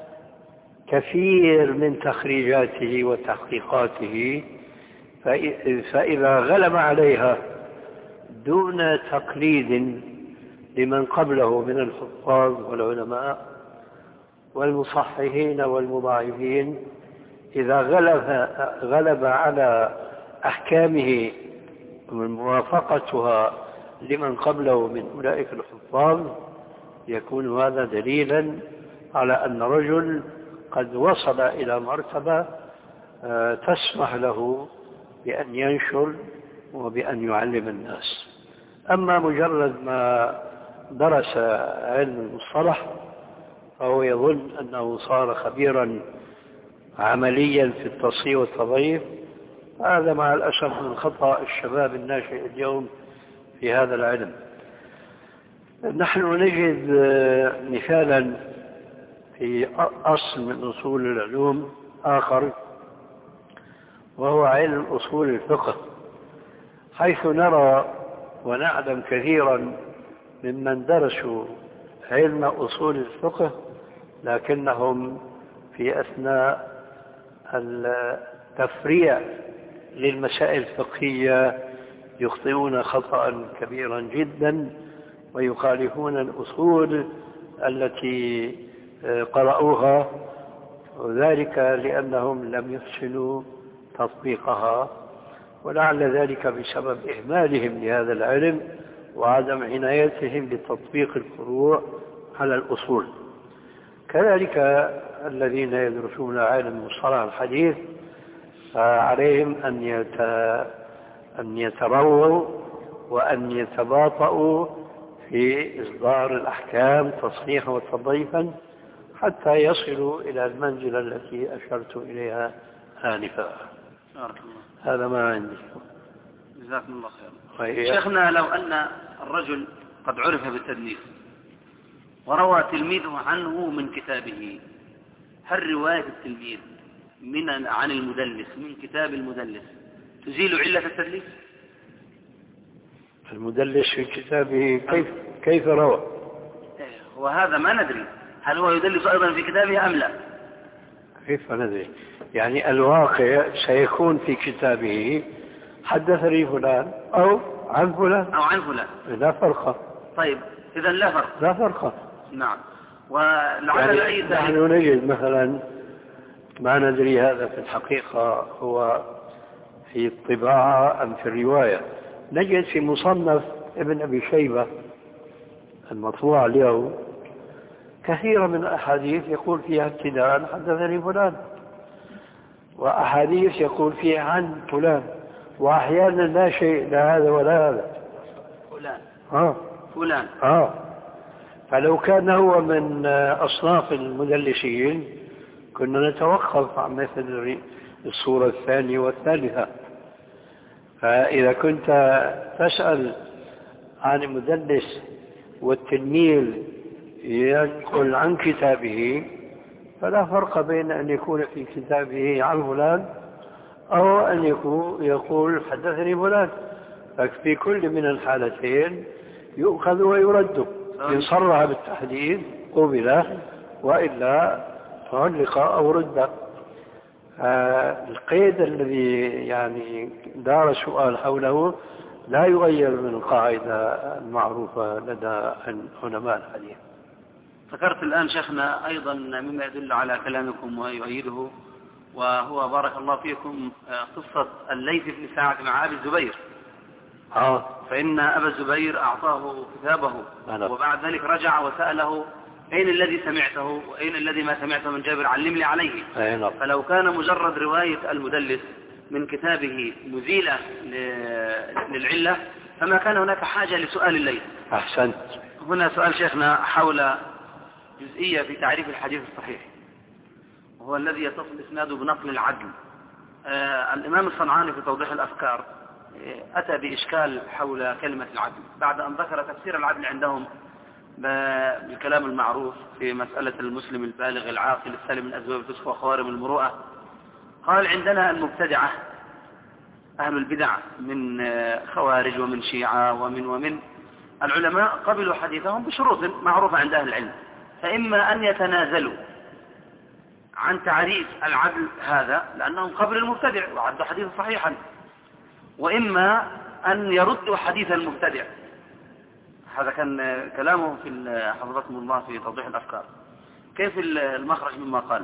كثير من تخريجاته وتحقيقاته، فإذا غلب عليها دون تقليد لمن قبله من الحفاظ والعلماء والمصححين والمضاعفين، إذا غلب على أحكامه وموافقتها لمن قبله من أولئك الحفاظ، يكون هذا دليلا على أن رجل قد وصل إلى مرتبة تسمح له بأن ينشر وبأن يعلم الناس. أما مجرد ما درس علم المصطلح فهو يظن أنه صار خبيرا عمليا في التصحيح والتضعيف، هذا مع الأسف من خطأ الشباب الناشئ اليوم في هذا العلم. نحن نجد مثالا في أصل من أصول العلوم آخر وهو علم أصول الفقه، حيث نرى ونعلم كثيرا ممن درسوا علم أصول الفقه لكنهم في أثناء التفريع للمسائل الفقهية يخطئون خطأ كبيرا جدا ويخالفون الأصول التي قرأوها، وذلك لأنهم لم يحسنوا تطبيقها، ولعل ذلك بسبب إهمالهم لهذا العلم وعدم عنايتهم بتطبيق الفروع على الأصول. كذلك الذين يدرسون علم مصطلح الحديث عليهم أن يترووا وأن يتباطؤوا في إصدار الأحكام تصحيحا وتضعيفا حتى يصلوا إلى المنزلة التي أشرت إليها آنفا. هذا ما عندي. جزاكم الله خير. شيخنا، لو أن الرجل قد عرف بالتدليس وروى تلميذه عنه من كتابه، هل رواية التلميذ عن المدلس من كتاب المدلس تزيل علة التدليس؟ المدلس في كتابه كيف روى؟ وهذا ما ندري هل هو يدلس أيضا في كتابه أم لا. كيف ندري؟ يعني الواقع سيكون في كتابه حدثني فلان أو عن فلان أو عن فلان، لا فرق. طيب إذن لا فرق. لا فرق. نعم. ولعل يعني نحن نجد مثلا ما ندري هذا في الحقيقة هو في الطباعة أم في الرواية، نجد في مصنف ابن أبي شيبة المطبوع اليوم كثيرا من الأحاديث يقول فيها ابتداء حدثني فلان، وأحاديث يقول فيها عن فلان، وأحيانا لا شيء لا هذا ولا هذا. فلان. فلو كان هو من أصناف المدلسين كنا نتوقف عن مثل الصورة الثانية والثالثة. فإذا كنت تسأل عن المدلس والتلميذ ينقل عن كتابه فلا فرق بين أن يكون في كتابه عن فلان أو أن يقول حدثني فلان، ففي كل من الحالتين يؤخذ ويرد، إن صرح بالتحديد قبل وإلا تعلق أو رد. القيد الذي يعني دار السؤال حوله لا يغير من القاعدة المعروفة لدى علماء الحديث. ذكرت الآن شيخنا أيضا مما يدل على كلامكم ويؤيده، وهو بارك الله فيكم قصة الليث بن سعد مع أبي الزبير. فإن أبا الزبير أعطاه كتابه وبعد ذلك رجع وسأله أين الذي سمعته وأين الذي ما سمعته من جابر، علمني عليه. فلو كان مجرد رواية المدلس من كتابه مزيلة للعلة فما كان هناك حاجة لسؤال الليث. أحسنت. هنا سؤال شيخنا حول جزئية في تعريف الحديث الصحيح، وهو الذي يتصل إسناده بنقل العدل. الإمام الصنعاني في توضيح الأفكار أتى بإشكال حول كلمة العدل بعد أن ذكر تفسير العدل عندهم بالكلام المعروف في مسألة المسلم البالغ العاقل السالم من أسباب الفسق وخوارم المروءة. قال عندنا المبتدعة أهل البدع من خوارج ومن شيعة ومن العلماء قبلوا حديثهم بشروط معروفة عند أهل العلم، فإما أن يتنازلوا عن تعريف العدل هذا لأنهم قبل المبتدع وعدوا حديثا صحيحا، وإما أن يردوا حديث المبتدع. هذا كان كلامه في حفظكم الله في توضيح الأفكار. كيف المخرج مما قال؟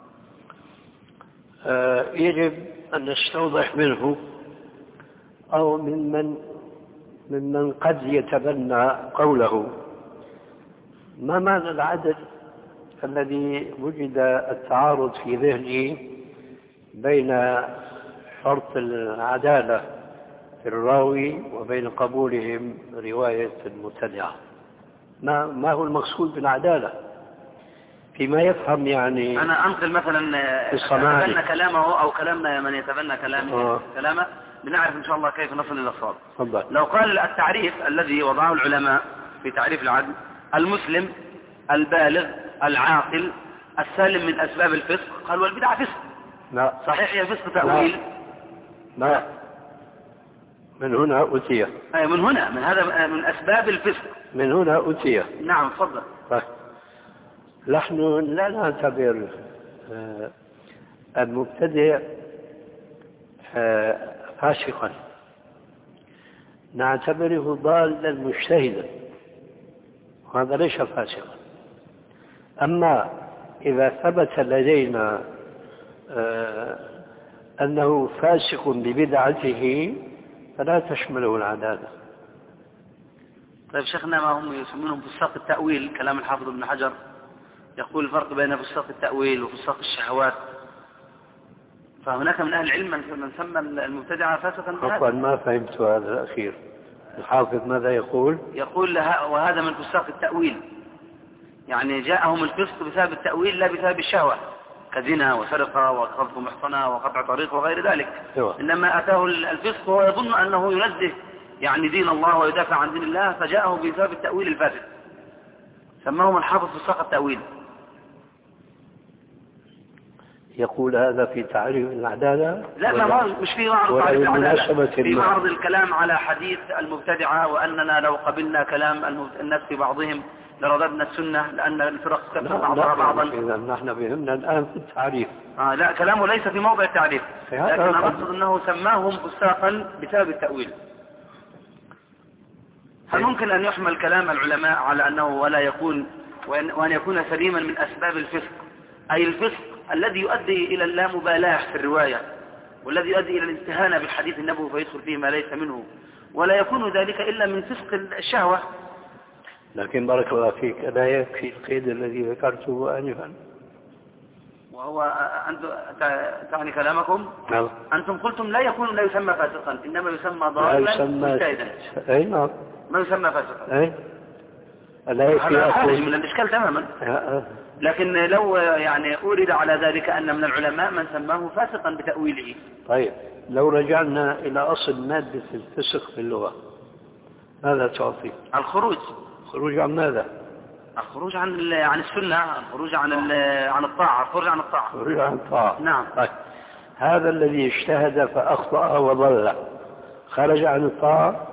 يجب أن نستوضح منه أو ممن قد يتبنى قوله ما معنى العدل الذي وجد التعارض في ذهنه بين شرط العدالة في الراوي وبين قبولهم رواية المبتدعة. ما هو المقصود بالعدالة فيما يفهم؟ يعني أنا أنقل مثلا يتبنى كلامه أو كلامنا من يتبنى كلامه بنعرف إن شاء الله كيف نصل إلى الصواب. لو قال التعريف الذي وضعه العلماء في تعريف العدل المسلم البالغ العاقل السالم من أسباب الفسق، قال والبدعة فسق. لا صحيح هي فسق تأويل. لا من هنا أتي من هنا من هذا من أسباب الفسق من هنا أتي. نعم تفضل. نحن لا نعتبر المبتدع فاسقا، نعتبره ضالا مجتهدا، وهذا ليس فاسقا. أما إذا ثبت لدينا أنه فاسق ببدعته فلا تشمله العدالة. طيب شيخنا، ما هم يسمونهم فساق التأويل، كلام الحافظ ابن حجر يقول الفرق بين فساق التأويل وفساق الشهوات، فهناك من أهل العلم من سمى المبتدعة فاسقا بهذا. ما فهمت هذا الأخير. الحافظ ماذا يقول؟ يقول وهذا من فساق التأويل، يعني جاءهم الفسق بسبب التأويل لا بسبب الشهوة، كزنا وسرقة وقذف محصنة وقطع طريق وغير ذلك. إنما أتاه الفسق وهو يظن أنه ينزه يعني دين الله ويدافع عن دين الله، فجاءه بسبب التأويل الفاسد، سماهم الحافظ فساق التأويل. يقول هذا في تعريف العدالة؟ لا مش في معرض تعريف العدالة، في معرض الكلام على حديث المبتدعة، وأننا لو قبلنا كلام الناس في بعضهم لرددنا السنة لأن الفرق تكفر بعضها بعضا. إذا نحن بهمنا الآن في التعريف. لا كلامه ليس في موضع التعريف، لكن أقصد أنه سماهم فساقا بسبب التأويل. هل ممكن أن يحمل كلام العلماء على أنه ولا يكون وأن يكون سليما من أسباب الفسق، أي الفسق الذي يؤدي إلى اللامبالاة في الرواية والذي يؤدي إلى الاستهانة بالحديث النبوي فيدخل فيه ما ليس منه، ولا يكون ذلك إلا من فسق الشهوة؟ لكن بارك الله فيك لا يكفي القيد الذي ذكرته آنفا، وهو تعني كلامكم. نعم. أنتم قلتم لا يسمى فاسقا، إنما يسمى ضالا مجتهدا. أي نعم، ما يسمى فاسقا. أي لا يكفي هذا خارج من الإشكال تماما. لكن لو يعني أورد على ذلك أن من العلماء من سماه فاسقا بتأويله. طيب لو رجعنا إلى أصل مادة الفسق في اللغة ماذا تعطي؟ الخروج عن ماذا؟ الخروج عن السنة، الخروج عن الطاعة، الخروج عن الطاعة. الخروج عن الطاعة. نعم. طيب هذا الذي اجتهد فأخطأ وضل خرج عن الطاعة؟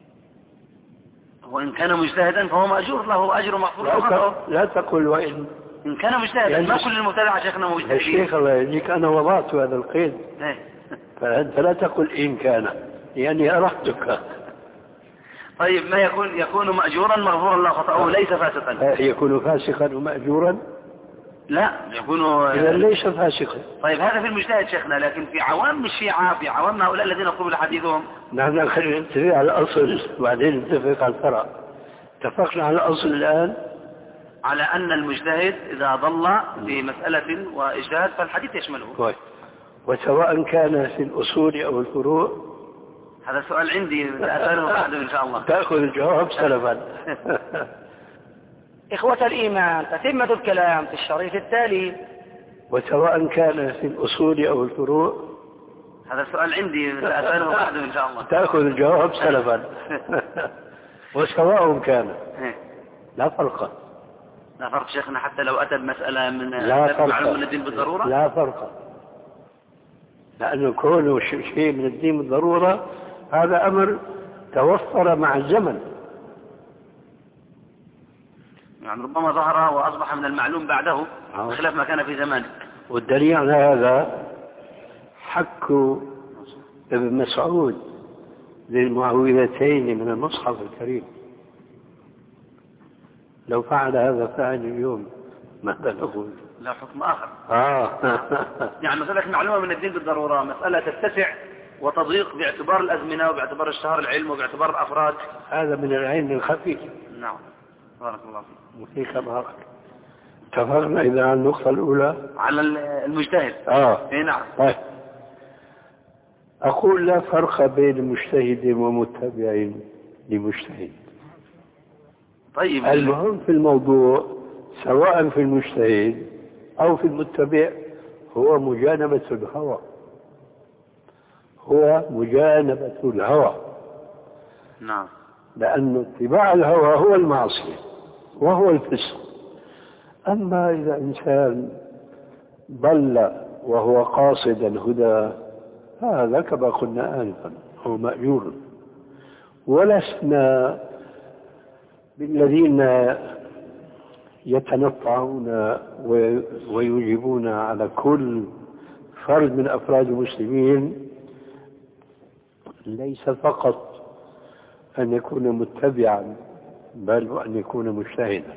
وإن كان مجتهدا فهو مأجور له أجر مغفور له. لا تقل وإن إن كان مجتهدا يعني ما كل المبتدع شيخنا مجتهدين. يا شيخ الله يهديك أنا وضعت هذا القيد فأنت لا تقل إن كان يعني أرحتك. طيب ما يكون مأجورا مغفورا له خطأه ليس فاسقا. يكون فاسقا ومأجورا؟ لا يكون إذا ليس فاسقا. طيب هذا في المجتهد شيخنا، لكن في عوام الشيعة، في عوام هؤلاء الذين يقولون حديثهم نحن خلينا نتفق على الأصل وبعدين نتفق على الفرع. اتفقنا على الأصل الآن على أن المجتهد إذا ضل في مسألة وإجتهاد فالحديث يشمله. كويس. وسواء كان في الأصول أو الفروع. هذا سؤال عندي سأسأله بعد إن شاء الله. تأخذ الجواب سلفا. إخوة الإيمان، تتمة الكلام في الشريط التالي. وسواء كان في الأصول أو الفروع. هذا سؤال عندي سأسأله بعد إن شاء الله. تأخذ الجواب سلفا. وسواء كان لا فرق. لا فرق شيخنا حتى لو أتى بمسألة من معلوم من الدين بالضرورة. لا فرق، لأنه كونه شيء من الدين بالضرورة هذا أمر توفر مع الزمن، يعني ربما ظهر وأصبح من المعلوم بعده بخلاف ما كان في زمانه. والدليل على هذا حك ابن مسعود للمعوذتين من المصحف الكريم. لو فعل هذا فعل اليوم ماذا نقول؟ لا حكم آخر. يعني مسألة معلومة من الدين بالضرورة، مسألة تتسع وتضيق باعتبار الأزمنة وباعتبار اشتهار العلم وباعتبار الأفراد. هذا من العلم الخفي. نعم بارك الله فيك. وفيك بارك. اتفقنا إذا على النقطة الأولى على المجتهد. إيه نعم. طيب. أقول لا فرق بين مجتهد ومتبع لمجتهد. طيب. المهم في الموضوع سواء في المجتهد أو في المتبع هو مجانبة الهوى. هو مجانبة الهوى. نعم. لأن اتباع الهوى هو المعصية وهو الفسق. أما إذا إنسان ضل وهو قاصد الهدى هذا كما قلنا آنفا هو مأجور. ولسنا بالذين يتنطعون ويجيبون على كل فرد من أفراد المسلمين ليس فقط أن يكون متبعا بل وأن يكون مجتهدا.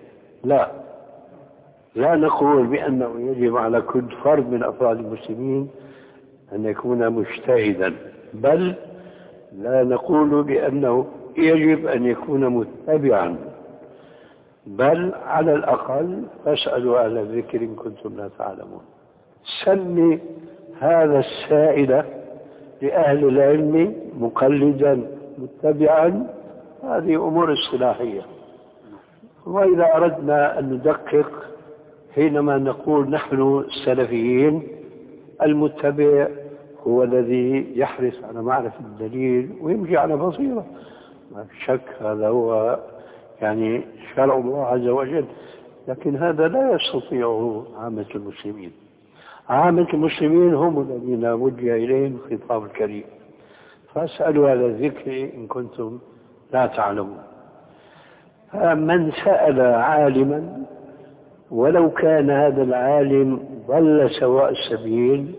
لا نقول بأنه يجب على كل فرد من أفراد المسلمين أن يكون مجتهدا، بل لا نقول بأنه يجب أن يكون متبعا، بل على الأقل فاسألوا أهل الذكر إن كنتم لا تعلمون. سمي هذا السائل لأهل العلم مقلدا متبعا، هذه أمور اصطلاحية. وإذا أردنا أن ندقق حينما نقول نحن السلفيين المتبع هو الذي يحرص على معرفة الدليل ويمشي على بصيرة، ما في شك هذا هو يعني شرع الله عز وجل، لكن هذا لا يستطيعه عامة المسلمين. عامة المسلمين هم الذين وجه إليهم الخطاب الكريم، فاسألوا على الذكر إن كنتم لا تعلمون. من سأل عالما ولو كان هذا العالم ضل سواء السبيل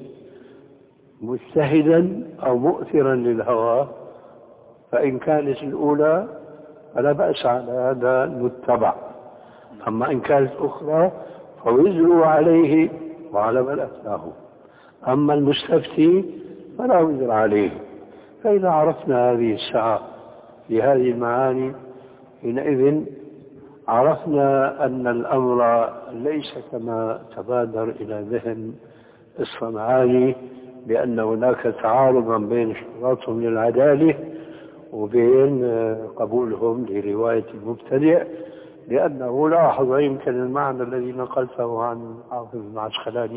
مجتهدا أو مؤثرا للهوى، فإن كانت الأولى فلا بأس على هذا المتبع، أما إن كانت أخرى فوزروا عليه وعلى من أفتاه، أما المستفتي فلا وزر عليه. فإذا عرفنا هذه الساعة لهذه المعاني حينئذ عرفنا أن الأمر ليس كما تبادر إلى ذهن الصنعاني بأن هناك تعارضا بين اشتراطهم للعدالة وبين قبولهم لرواية المبتدع، لأنه لاحظ يمكن المعنى الذي نقلته عن حافظ العسقلاني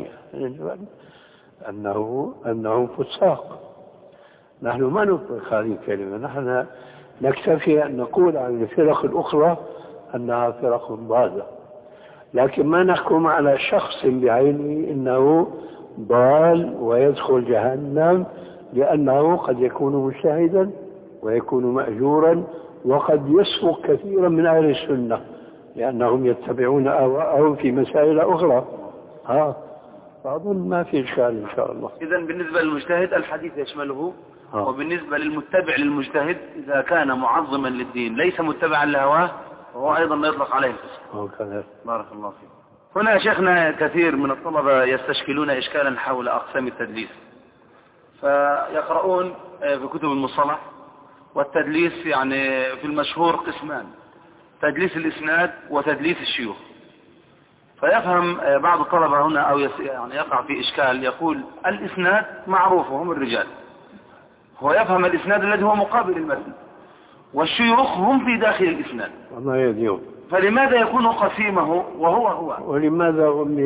أنه فساق. نحن ما نطلق هذه الكلمة، نحن نكتفي أن نقول عن الفرق الأخرى أنها فرق ضالة، لكن ما نحكم على شخص بعينه إنه ضال ويدخل جهنم، لأنه قد يكون مجتهدا ويكون مأجورا وقد يسبق كثيرا من أهل السنة لأنهم يتبعون أهواءهم في مسائل أخرى. فأظن ما في إشكال إن شاء الله. إذن بالنسبة للمجتهد الحديث يشمله، وبالنسبة للمتبع للمجتهد إذا كان معظما للدين ليس متبعا لهواه وهو أيضا ما يطلق عليه الفسق. بارك الله فيك. هنا يا شيخنا كثير من الطلبة يستشكلون إشكالا حول أقسام التدليس، فيقرؤون في كتب المصطلح، والتدليس يعني في المشهور قسمان: تدليس الإسناد وتدليس الشيوخ. فيفهم بعض الطلبة هنا أو يعني يقع في إشكال، يقول الإسناد معروف وهم الرجال، هو يفهم الإسناد الذي هو مقابل المتن، والشيوخ هم في داخل الإسناد. الله يهديهم. فلماذا يكون قسيمه وهو ولماذا هم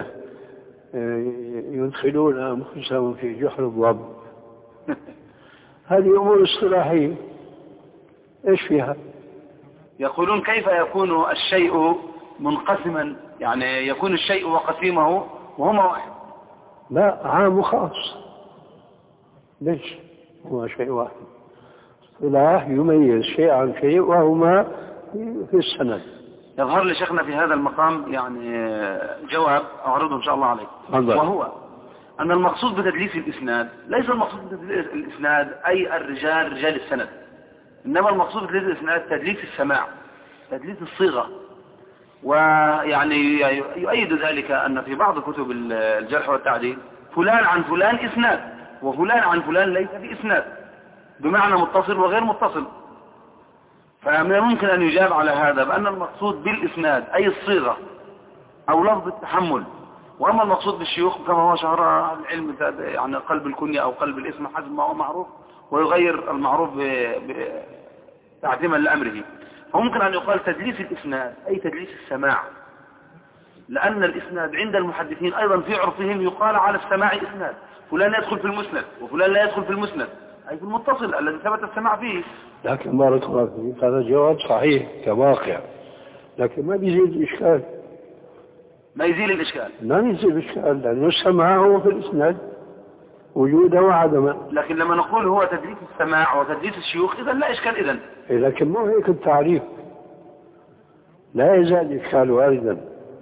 يدخلون أنفسهم في جحر الضب؟ هذه أمور اصطلاحية إيش فيها؟ يقولون كيف يكون الشيء منقسما، يعني يكون الشيء وقسيمه وهما واحد. لا، عام وخاص. ليش هو شيء واحد؟ اصطلاح يميز شيء عن شيء، وهما في السند. يظهر لي شيخنا في هذا المقام يعني جواب أعرضه إن شاء الله عليك، وهو أن المقصود بتدليس الإسناد ليس المقصود بتدليس الإسناد أي الرجال رجال السند، إنما المقصود بتدليس الإسناد تدليس السماع، تدليس الصيغة. ويعني يؤيد ذلك أن في بعض كتب الجرح والتعديل فلان عن فلان إسناد، وفلان عن فلان ليس بإسناد، بمعنى متصل وغير متصل. فمن الممكن أن يجاب على هذا بأن المقصود بالإسناد أي الصيغة أو لفظ التحمل، وأما المقصود بالشيوخ كما هو شهر العلم يعني قلب الكنية أو قلب الاسم حسب ما هو معروف، ويغير المعروف تعظيما لأمره. فممكن أن يقال تدليس الإسناد أي تدليس السماع، لأن الإسناد عند المحدثين أيضا في عرفهم يقال على السماع إسناد، فلان يدخل في المسند وفلان لا يدخل في المسند، أي في المتصل الذي ثبت السماع فيه. لكن بارك الله فيك، هذا جواب صحيح كواقع، لكن ما بيزيد الإشكال. ما يزيل الإشكال؟ ما يزيل الإشكال، لأنه السماع هو في الإسناد وجوده وعدمه. لكن لما نقول هو تدليس السماع وتدليس الشيوخ إذن لا إشكال إذن. لكن مو هيك التعريف، لا يزال إشكال واردا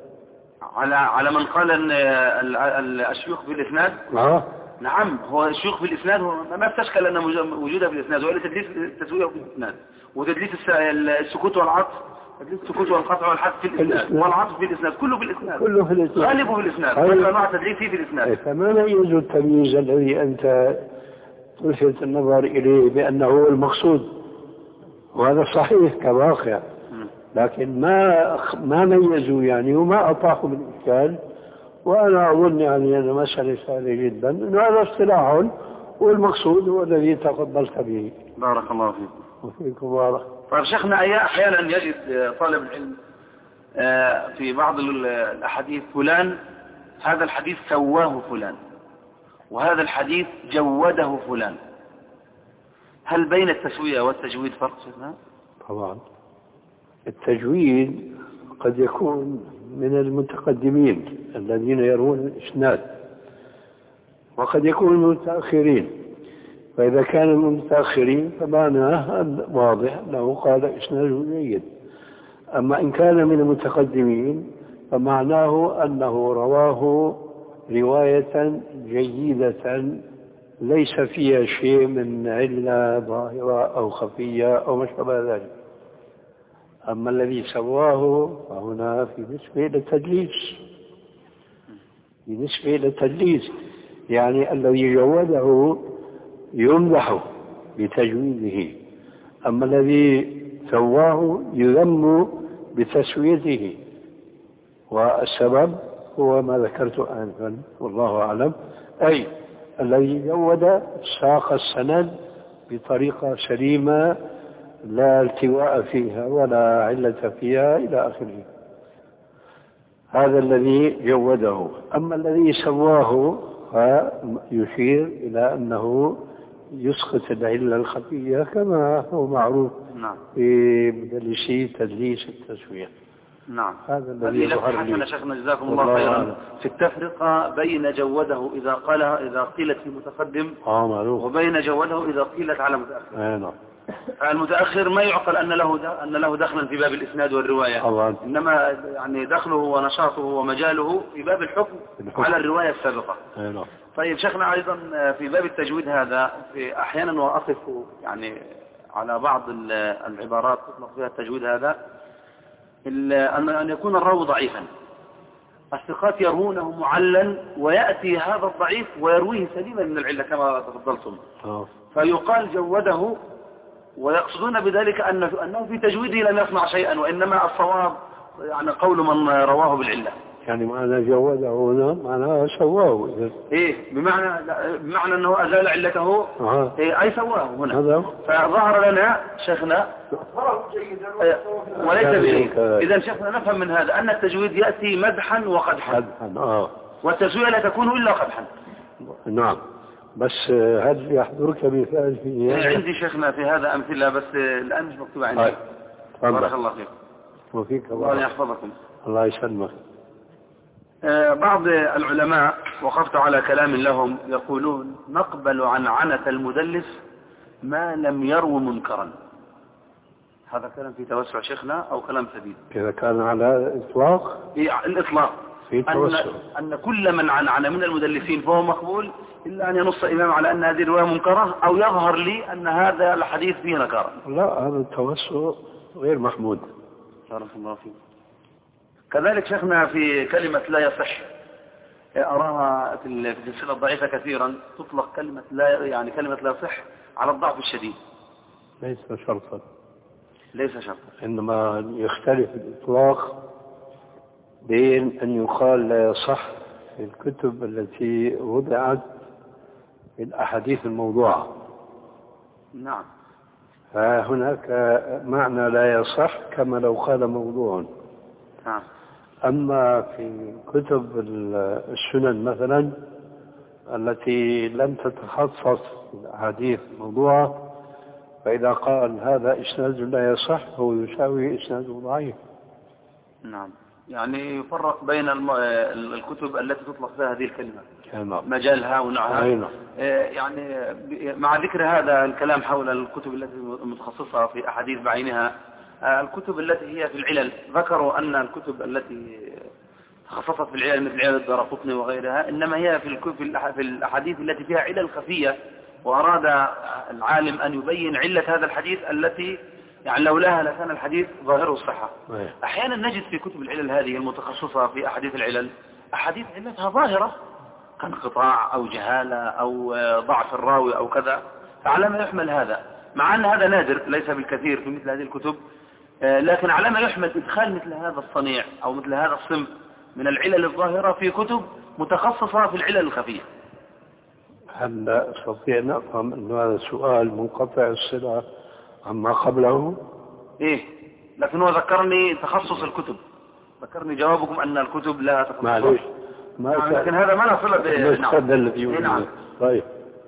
على من قال أن الشيوخ في الإسناد. نعم، هو الشيوخ في الإسناد هو ما استشكل أن وجوده في الإسناد، وإلا تدليس التسوية في الإسناد، وتدليس السكوت والعطف، تدليس السكوت والقطع والحذف في الإسناد، والعطف في الإسناد، كله في الإسناد، كله في الإسناد، غالبه في الإسناد، كل نوع تدليس فيه في الإسناد. فما ميز التمييز الذي أنت تلفت النظر إليه بأنه هو المقصود، وهذا صحيح كواقع، لكن ما ميزوا يعني وما أطاحوا بالإشكال. وأنا أظن يعني أن مسألة سهلة جدا، أنه هذا اصطلاح والمقصود هو الذي تفضلت به. بارك الله فيكم. وفيكم بارك. طيب شيخنا، أحيانا يجد طالب العلم في بعض الأحاديث فلان هذا الحديث سواه فلان، وهذا الحديث جوده فلان، هل بين التسوية والتجويد فرق شيخنا؟ طبعا التجويد قد يكون من المتقدمين الذين يروون الإسناد، وقد يكون من المتأخرين، فإذا كان من المتأخرين فمعناه واضح أنه قال إسناده جيد. أما إن كان من المتقدمين فمعناه أنه رواه رواية جيدة ليس فيها شيء من علة ظاهرة أو خفية أو ما شابه ذلك. أما الذي سواه فهنا في نسبة إلى التدليس، يعني الذي جوده يمدح بتجويده، أما الذي سواه يذم بتسويته، والسبب هو ما ذكرت آنفا والله أعلم، أي الذي جود ساق السند بطريقة سليمة لا التواء فيها ولا علة فيها إلى آخره، هذا الذي جوده. أما الذي سواه فيشير إلى أنه يسقط العلة الخفية كما هو معروف في مدلسي تدليس التسوية. نعم، هذا الذي يظهر لي. شيخنا جزاكم الله خيرا في التفرقة بين جوده إذا قيلت في متقدم، معروف، وبين جوده إذا قيلت على متأخر. نعم. المتأخر ما يعقل أن له دخلا في باب الإسناد والرواية، إنما يعني دخله ونشاطه ومجاله في باب الحكم على الرواية السابقة. طيب شيخنا أيضا في باب التجويد هذا أحيانا وأقف يعني على بعض العبارات تطلق فيها التجويد هذا أن يكون الراوي ضعيفا، الثقات يروونه معلا ويأتي هذا الضعيف ويرويه سليما من العلة كما تفضلتم، فيقال جوده، ويقصدون بذلك أنه في تجويده لم يصنع شيئا، وإنما الصواب يعني قول من رواه بالعلة. يعني معنى جوده هنا معناه سواه. إيه بمعنى أنه أزال علته. إيه أي سواه هنا. فظهر لنا شيخنا وليس بجيد. إذا شيخنا نفهم من هذا أن التجويد يأتي مدحا وقدحا، والتسوية لا تكون إلا قدحا. نعم. بس هل يحضرك مثال فيه؟ عندي شيخنا في هذا أمثلة بس الآن مش مكتوبة عندي. بارك الله فيك. وفيك الله يحفظكم. الله يسلمك. بعض العلماء وقفت على كلام لهم يقولون نقبل عن عنة المدلس ما لم يرو منكرا. هذا كلام في توسع شيخنا أو كلام سديد؟ إذا كان على إطلاق الإطلاق أن كل من عن من المدلسين فهو مقبول، إلا أن ينص إمام على أن هذه الرواية منكرة أو يظهر لي أن هذا الحديث فيه نكارة. لا، هذا التوسع غير محمود. بارك الله فيك. كذلك شيخنا في كلمة لا يصح، أراها في السلسلة الضعيفة كثيرا تطلق كلمة لا يصح على الضعف الشديد. ليس شرطا. ليس شرطا. إنما يختلف الإطلاق بين أن يقال لا يصح في الكتب التي وضعت في الأحاديث الموضوعة. نعم. فهناك معنى لا يصح كما لو قال موضوع. نعم. أما في كتب السنن مثلا التي لم تتخصص في الأحاديث الموضوعة، فإذا قال هذا إسناد لا يصح هو يساوي إسناد ضعيف. نعم. يعني يفرق بين الكتب التي تطلق فيها هذه الكلمة مجالها ونوعها. يعني مع ذكر هذا الكلام حول الكتب التي متخصصة في أحاديث بعينها، الكتب التي هي في العلل ذكروا أن الكتب التي تخصصت في العلل مثل علل الدارقطني وغيرها إنما هي في الأحاديث التي فيها علل خفية، وأراد العالم أن يبين علة هذا الحديث التي يعني لولاها لكان الحديث ظاهره الصحة. أحيانا نجد في كتب العلل هذه المتخصصة في أحاديث العلل أحاديث علتها ظاهرة كانقطاع أو جهالة أو ضعف الراوي أو كذا، فعلى ما يحمل هذا، مع أن هذا نادر ليس بالكثير في مثل هذه الكتب، لكن على ما يحمل إدخال مثل هذا الصنيع أو مثل هذا الصنف من العلل الظاهرة في كتب متخصصة في العلل الخفية. هل أستطيع أن أفهم أن هذا السؤال منقطع الصلة عما قبله؟ إيه، لكن هو ذكرني تخصص الكتب، ذكرني جوابكم أن الكتب لا تخصص. معلش. لكن هذا ما نصل به. نعم. طيب.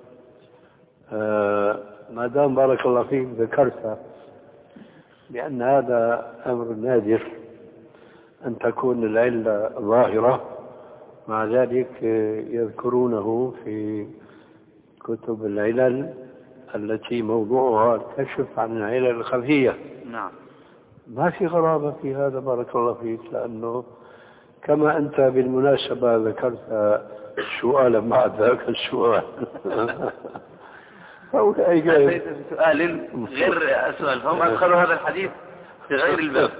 ما دام بارك الله فيك ذكرت بأن هذا أمر نادر أن تكون العلة ظاهرة، مع ذلك يذكرونه في كتب العلل التي موضوعها الكشف عن العلل الخفية. نعم. ما في غرابة في هذا بارك الله فيك، لأنه كما أنت بالمناسبة ذكرت سؤالا بعد ذاك السؤال أتيت بسؤال غير سؤال، فهم أدخلوا هذا الحديث في غير الباب.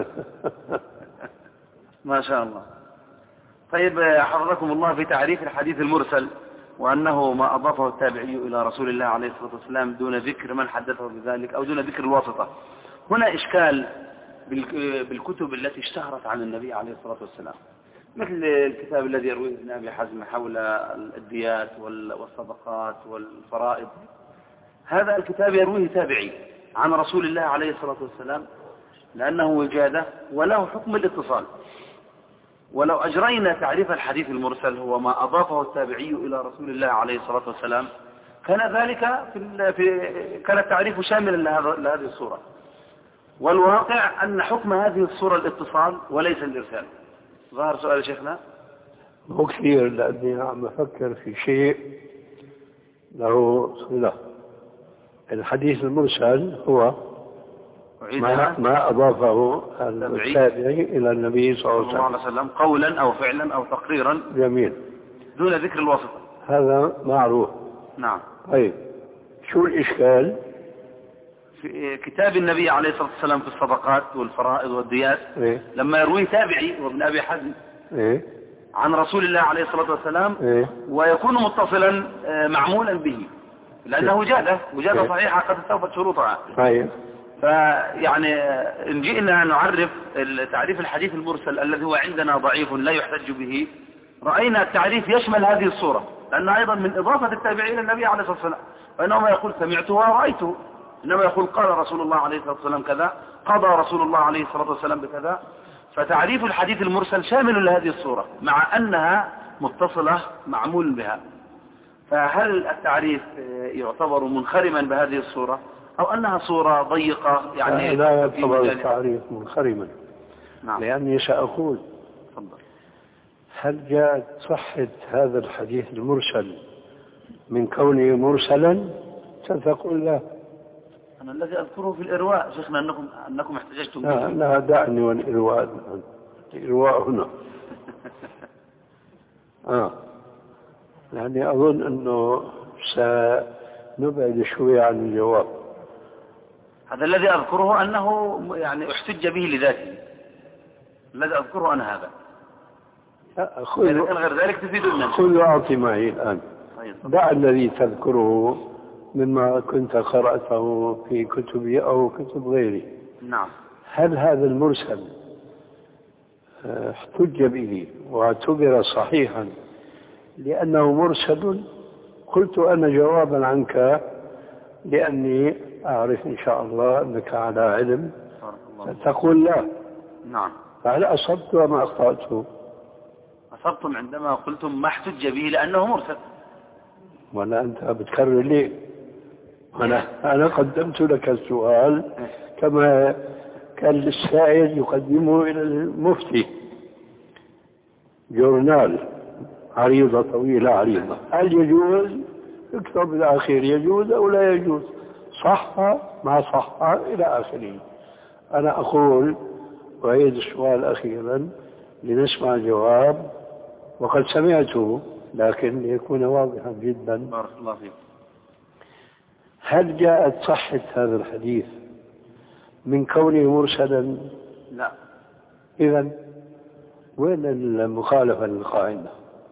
ما شاء الله. طيب حفظكم الله، في تعريف الحديث المرسل وأنه ما أضافه التابعي إلى رسول الله عليه الصلاة والسلام دون ذكر من حدثه بذلك أو دون ذكر الواسطة. هنا إشكال بالكتب التي اشتهرت عن النبي عليه الصلاة والسلام، مثل الكتاب الذي يرويه ابن أبي حزم حول الديات والصدقات والفرائض. هذا الكتاب يرويه تابعي عن رسول الله عليه الصلاة والسلام لأنه وجادة وله حكم الاتصال. ولو أجرينا تعريف الحديث المرسل هو ما أضافه التابعي إلى رسول الله عليه الصلاة والسلام، كان ذلك كان التعريف شاملا لهذه الصورة. والواقع أن حكم هذه الصورة الاتصال وليس الإرسال. ظهر سؤال شيخنا؟ مو كثير، لأني عم أفكر في شيء له صلة. الحديث المرسل هو ما أضافه التابعي إلى النبي صلى الله عليه وسلم قولا أو فعلا أو تقريرا. جميل. دون ذكر الواسطة. هذا معروف. نعم. طيب شو الإشكال؟ في كتاب النبي عليه الصلاة والسلام في الصدقات والفرائض والديات لما يروي تابعي وابن أبي حزم عن رسول الله عليه الصلاة والسلام ويكون متصلا معمولا به لأنه وجادة صحيحة قد استوفت شروطها. فيعني إن جئنا نعرف تعريف الحديث المرسل الذي هو عندنا ضعيف لا يحتج به، رأينا التعريف يشمل هذه الصورة، لأن أيضا من إضافة التابعين للنبي عليه الصلاة والسلام، فإنما يقول سمعته ورأيته، إنما يقول قال رسول الله عليه الصلاة والسلام كذا، قضى رسول الله عليه الصلاة والسلام بكذا. فتعريف الحديث المرسل شامل لهذه الصورة مع أنها متصلة معمول بها. فهل التعريف يعتبر منخرما بهذه الصورة أو أنها صورة ضيقة؟ يعني لا يعتبر التعريف منخرما. نعم. لأني سأقول هل جاءت صحة هذا الحديث المرسل من كونه مرسلا؟ ستقول لا. أنا الذي أذكره في الإرواء شيخنا أنكم احتججتم به. لا دعني والإرواء. الإرواء هنا. يعني أظن أنه سنبعد شوية عن الجواب. هذا الذي أذكره أنه يعني احتج به لذاته، الذي أذكره أنا هذا. غير ذلك تفيدنا. خذ وأعطي معي الآن. دع الذي تذكره مما كنت قرأته في كتبي أو كتب غيري. نعم. هل هذا المرسل احتج به واعتبر صحيحا لأنه مرسل؟ قلت أنا جوابا عنك لأني أعرف إن شاء الله أنك على علم، تقول لا. نعم. فهل أصبت وما أخطأت؟ أصبتم عندما قلتم ما احتج به لأنه مرسل. ولا أنت بتكرر لي؟ أنا قدمت لك السؤال كما كان للسائل يقدمه إلى المفتي، جورنال عريضة طويلة عريضة، هل يجوز؟ اكتب بالأخير يجوز أو لا يجوز، صح ما صح إلى آخره. أنا أقول وأعيد السؤال أخيرا لنسمع الجواب، وقد سمعته لكن ليكون واضحا جدا. بارك الله فيك. هل جاءت صحة هذا الحديث من كونه مرسلا؟ لا. إذن وين المخالفة للقاعدة؟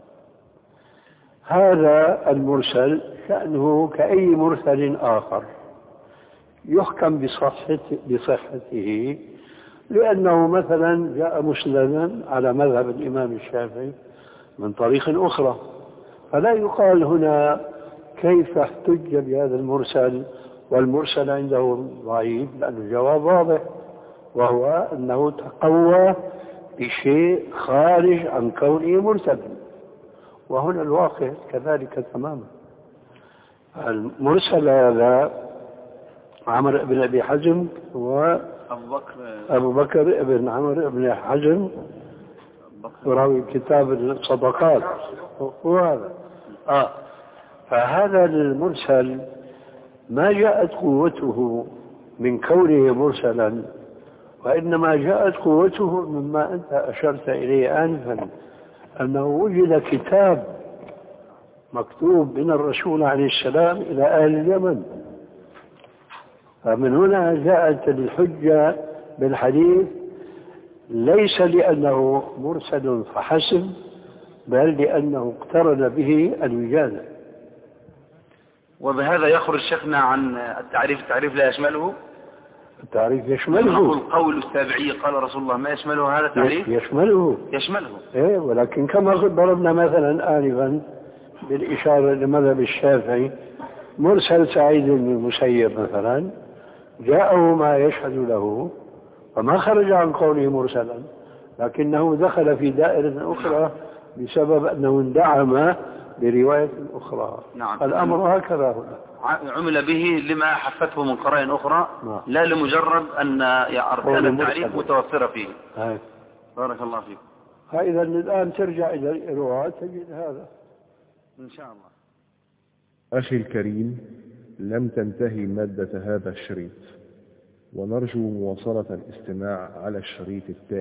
هذا المرسل شأنه كأي مرسل آخر يحكم بصحته لأنه مثلا جاء مسندا على مذهب الإمام الشافعي من طريق أخرى، فلا يقال هنا كيف احتج بهذا المرسل والمرسل عنده ضعيف، لأن الجواب واضح وهو أنه تقوى بشيء خارج عن كونه مرسلا، وهنا الواقع كذلك تماما. المرسل هذا عمرو بن أبي حزم أبو بكر بن عمرو بن حزم راوي كتاب الصدقات وهذا فهذا المرسل ما جاءت قوته من كونه مرسلا، وإنما جاءت قوته مما أنت أشرت إليه آنفا، أنه وجد كتاب مكتوب من الرسول عليه السلام إلى أهل اليمن، فمن هنا جاءت الحجة بالحديث ليس لأنه مرسل فحسب، بل لأنه اقترن به الوجادة. وبهذا يخرج شيخنا عن التعريف لا يشمله. التعريف يشمله. نقول قول التابعي قال رسول الله ما يشمله هذا التعريف؟ يشمله. إيه، ولكن كما ضربنا مثلا آنفا بالإشارة لمذهب الشافعي، مرسل سعيد بن المسيب مثلا جاءه ما يشهد له فما خرج عن قوله مرسلا، لكنه دخل في دائرة أخرى بسبب أنه اندعم برواية أخرى. نعم. الأمر هكذا هنا. عمل به لما حفته من قرائن أخرى. نعم. لا لمجرد أن أركان التعريف متوفرة فيه. بارك الله فيك. فإذا الآن ترجع إلى الإرواء تجد هذا إن شاء الله. أخي الكريم، لم تنتهي مادة هذا الشريط، ونرجو مواصلة الاستماع على الشريط التالي.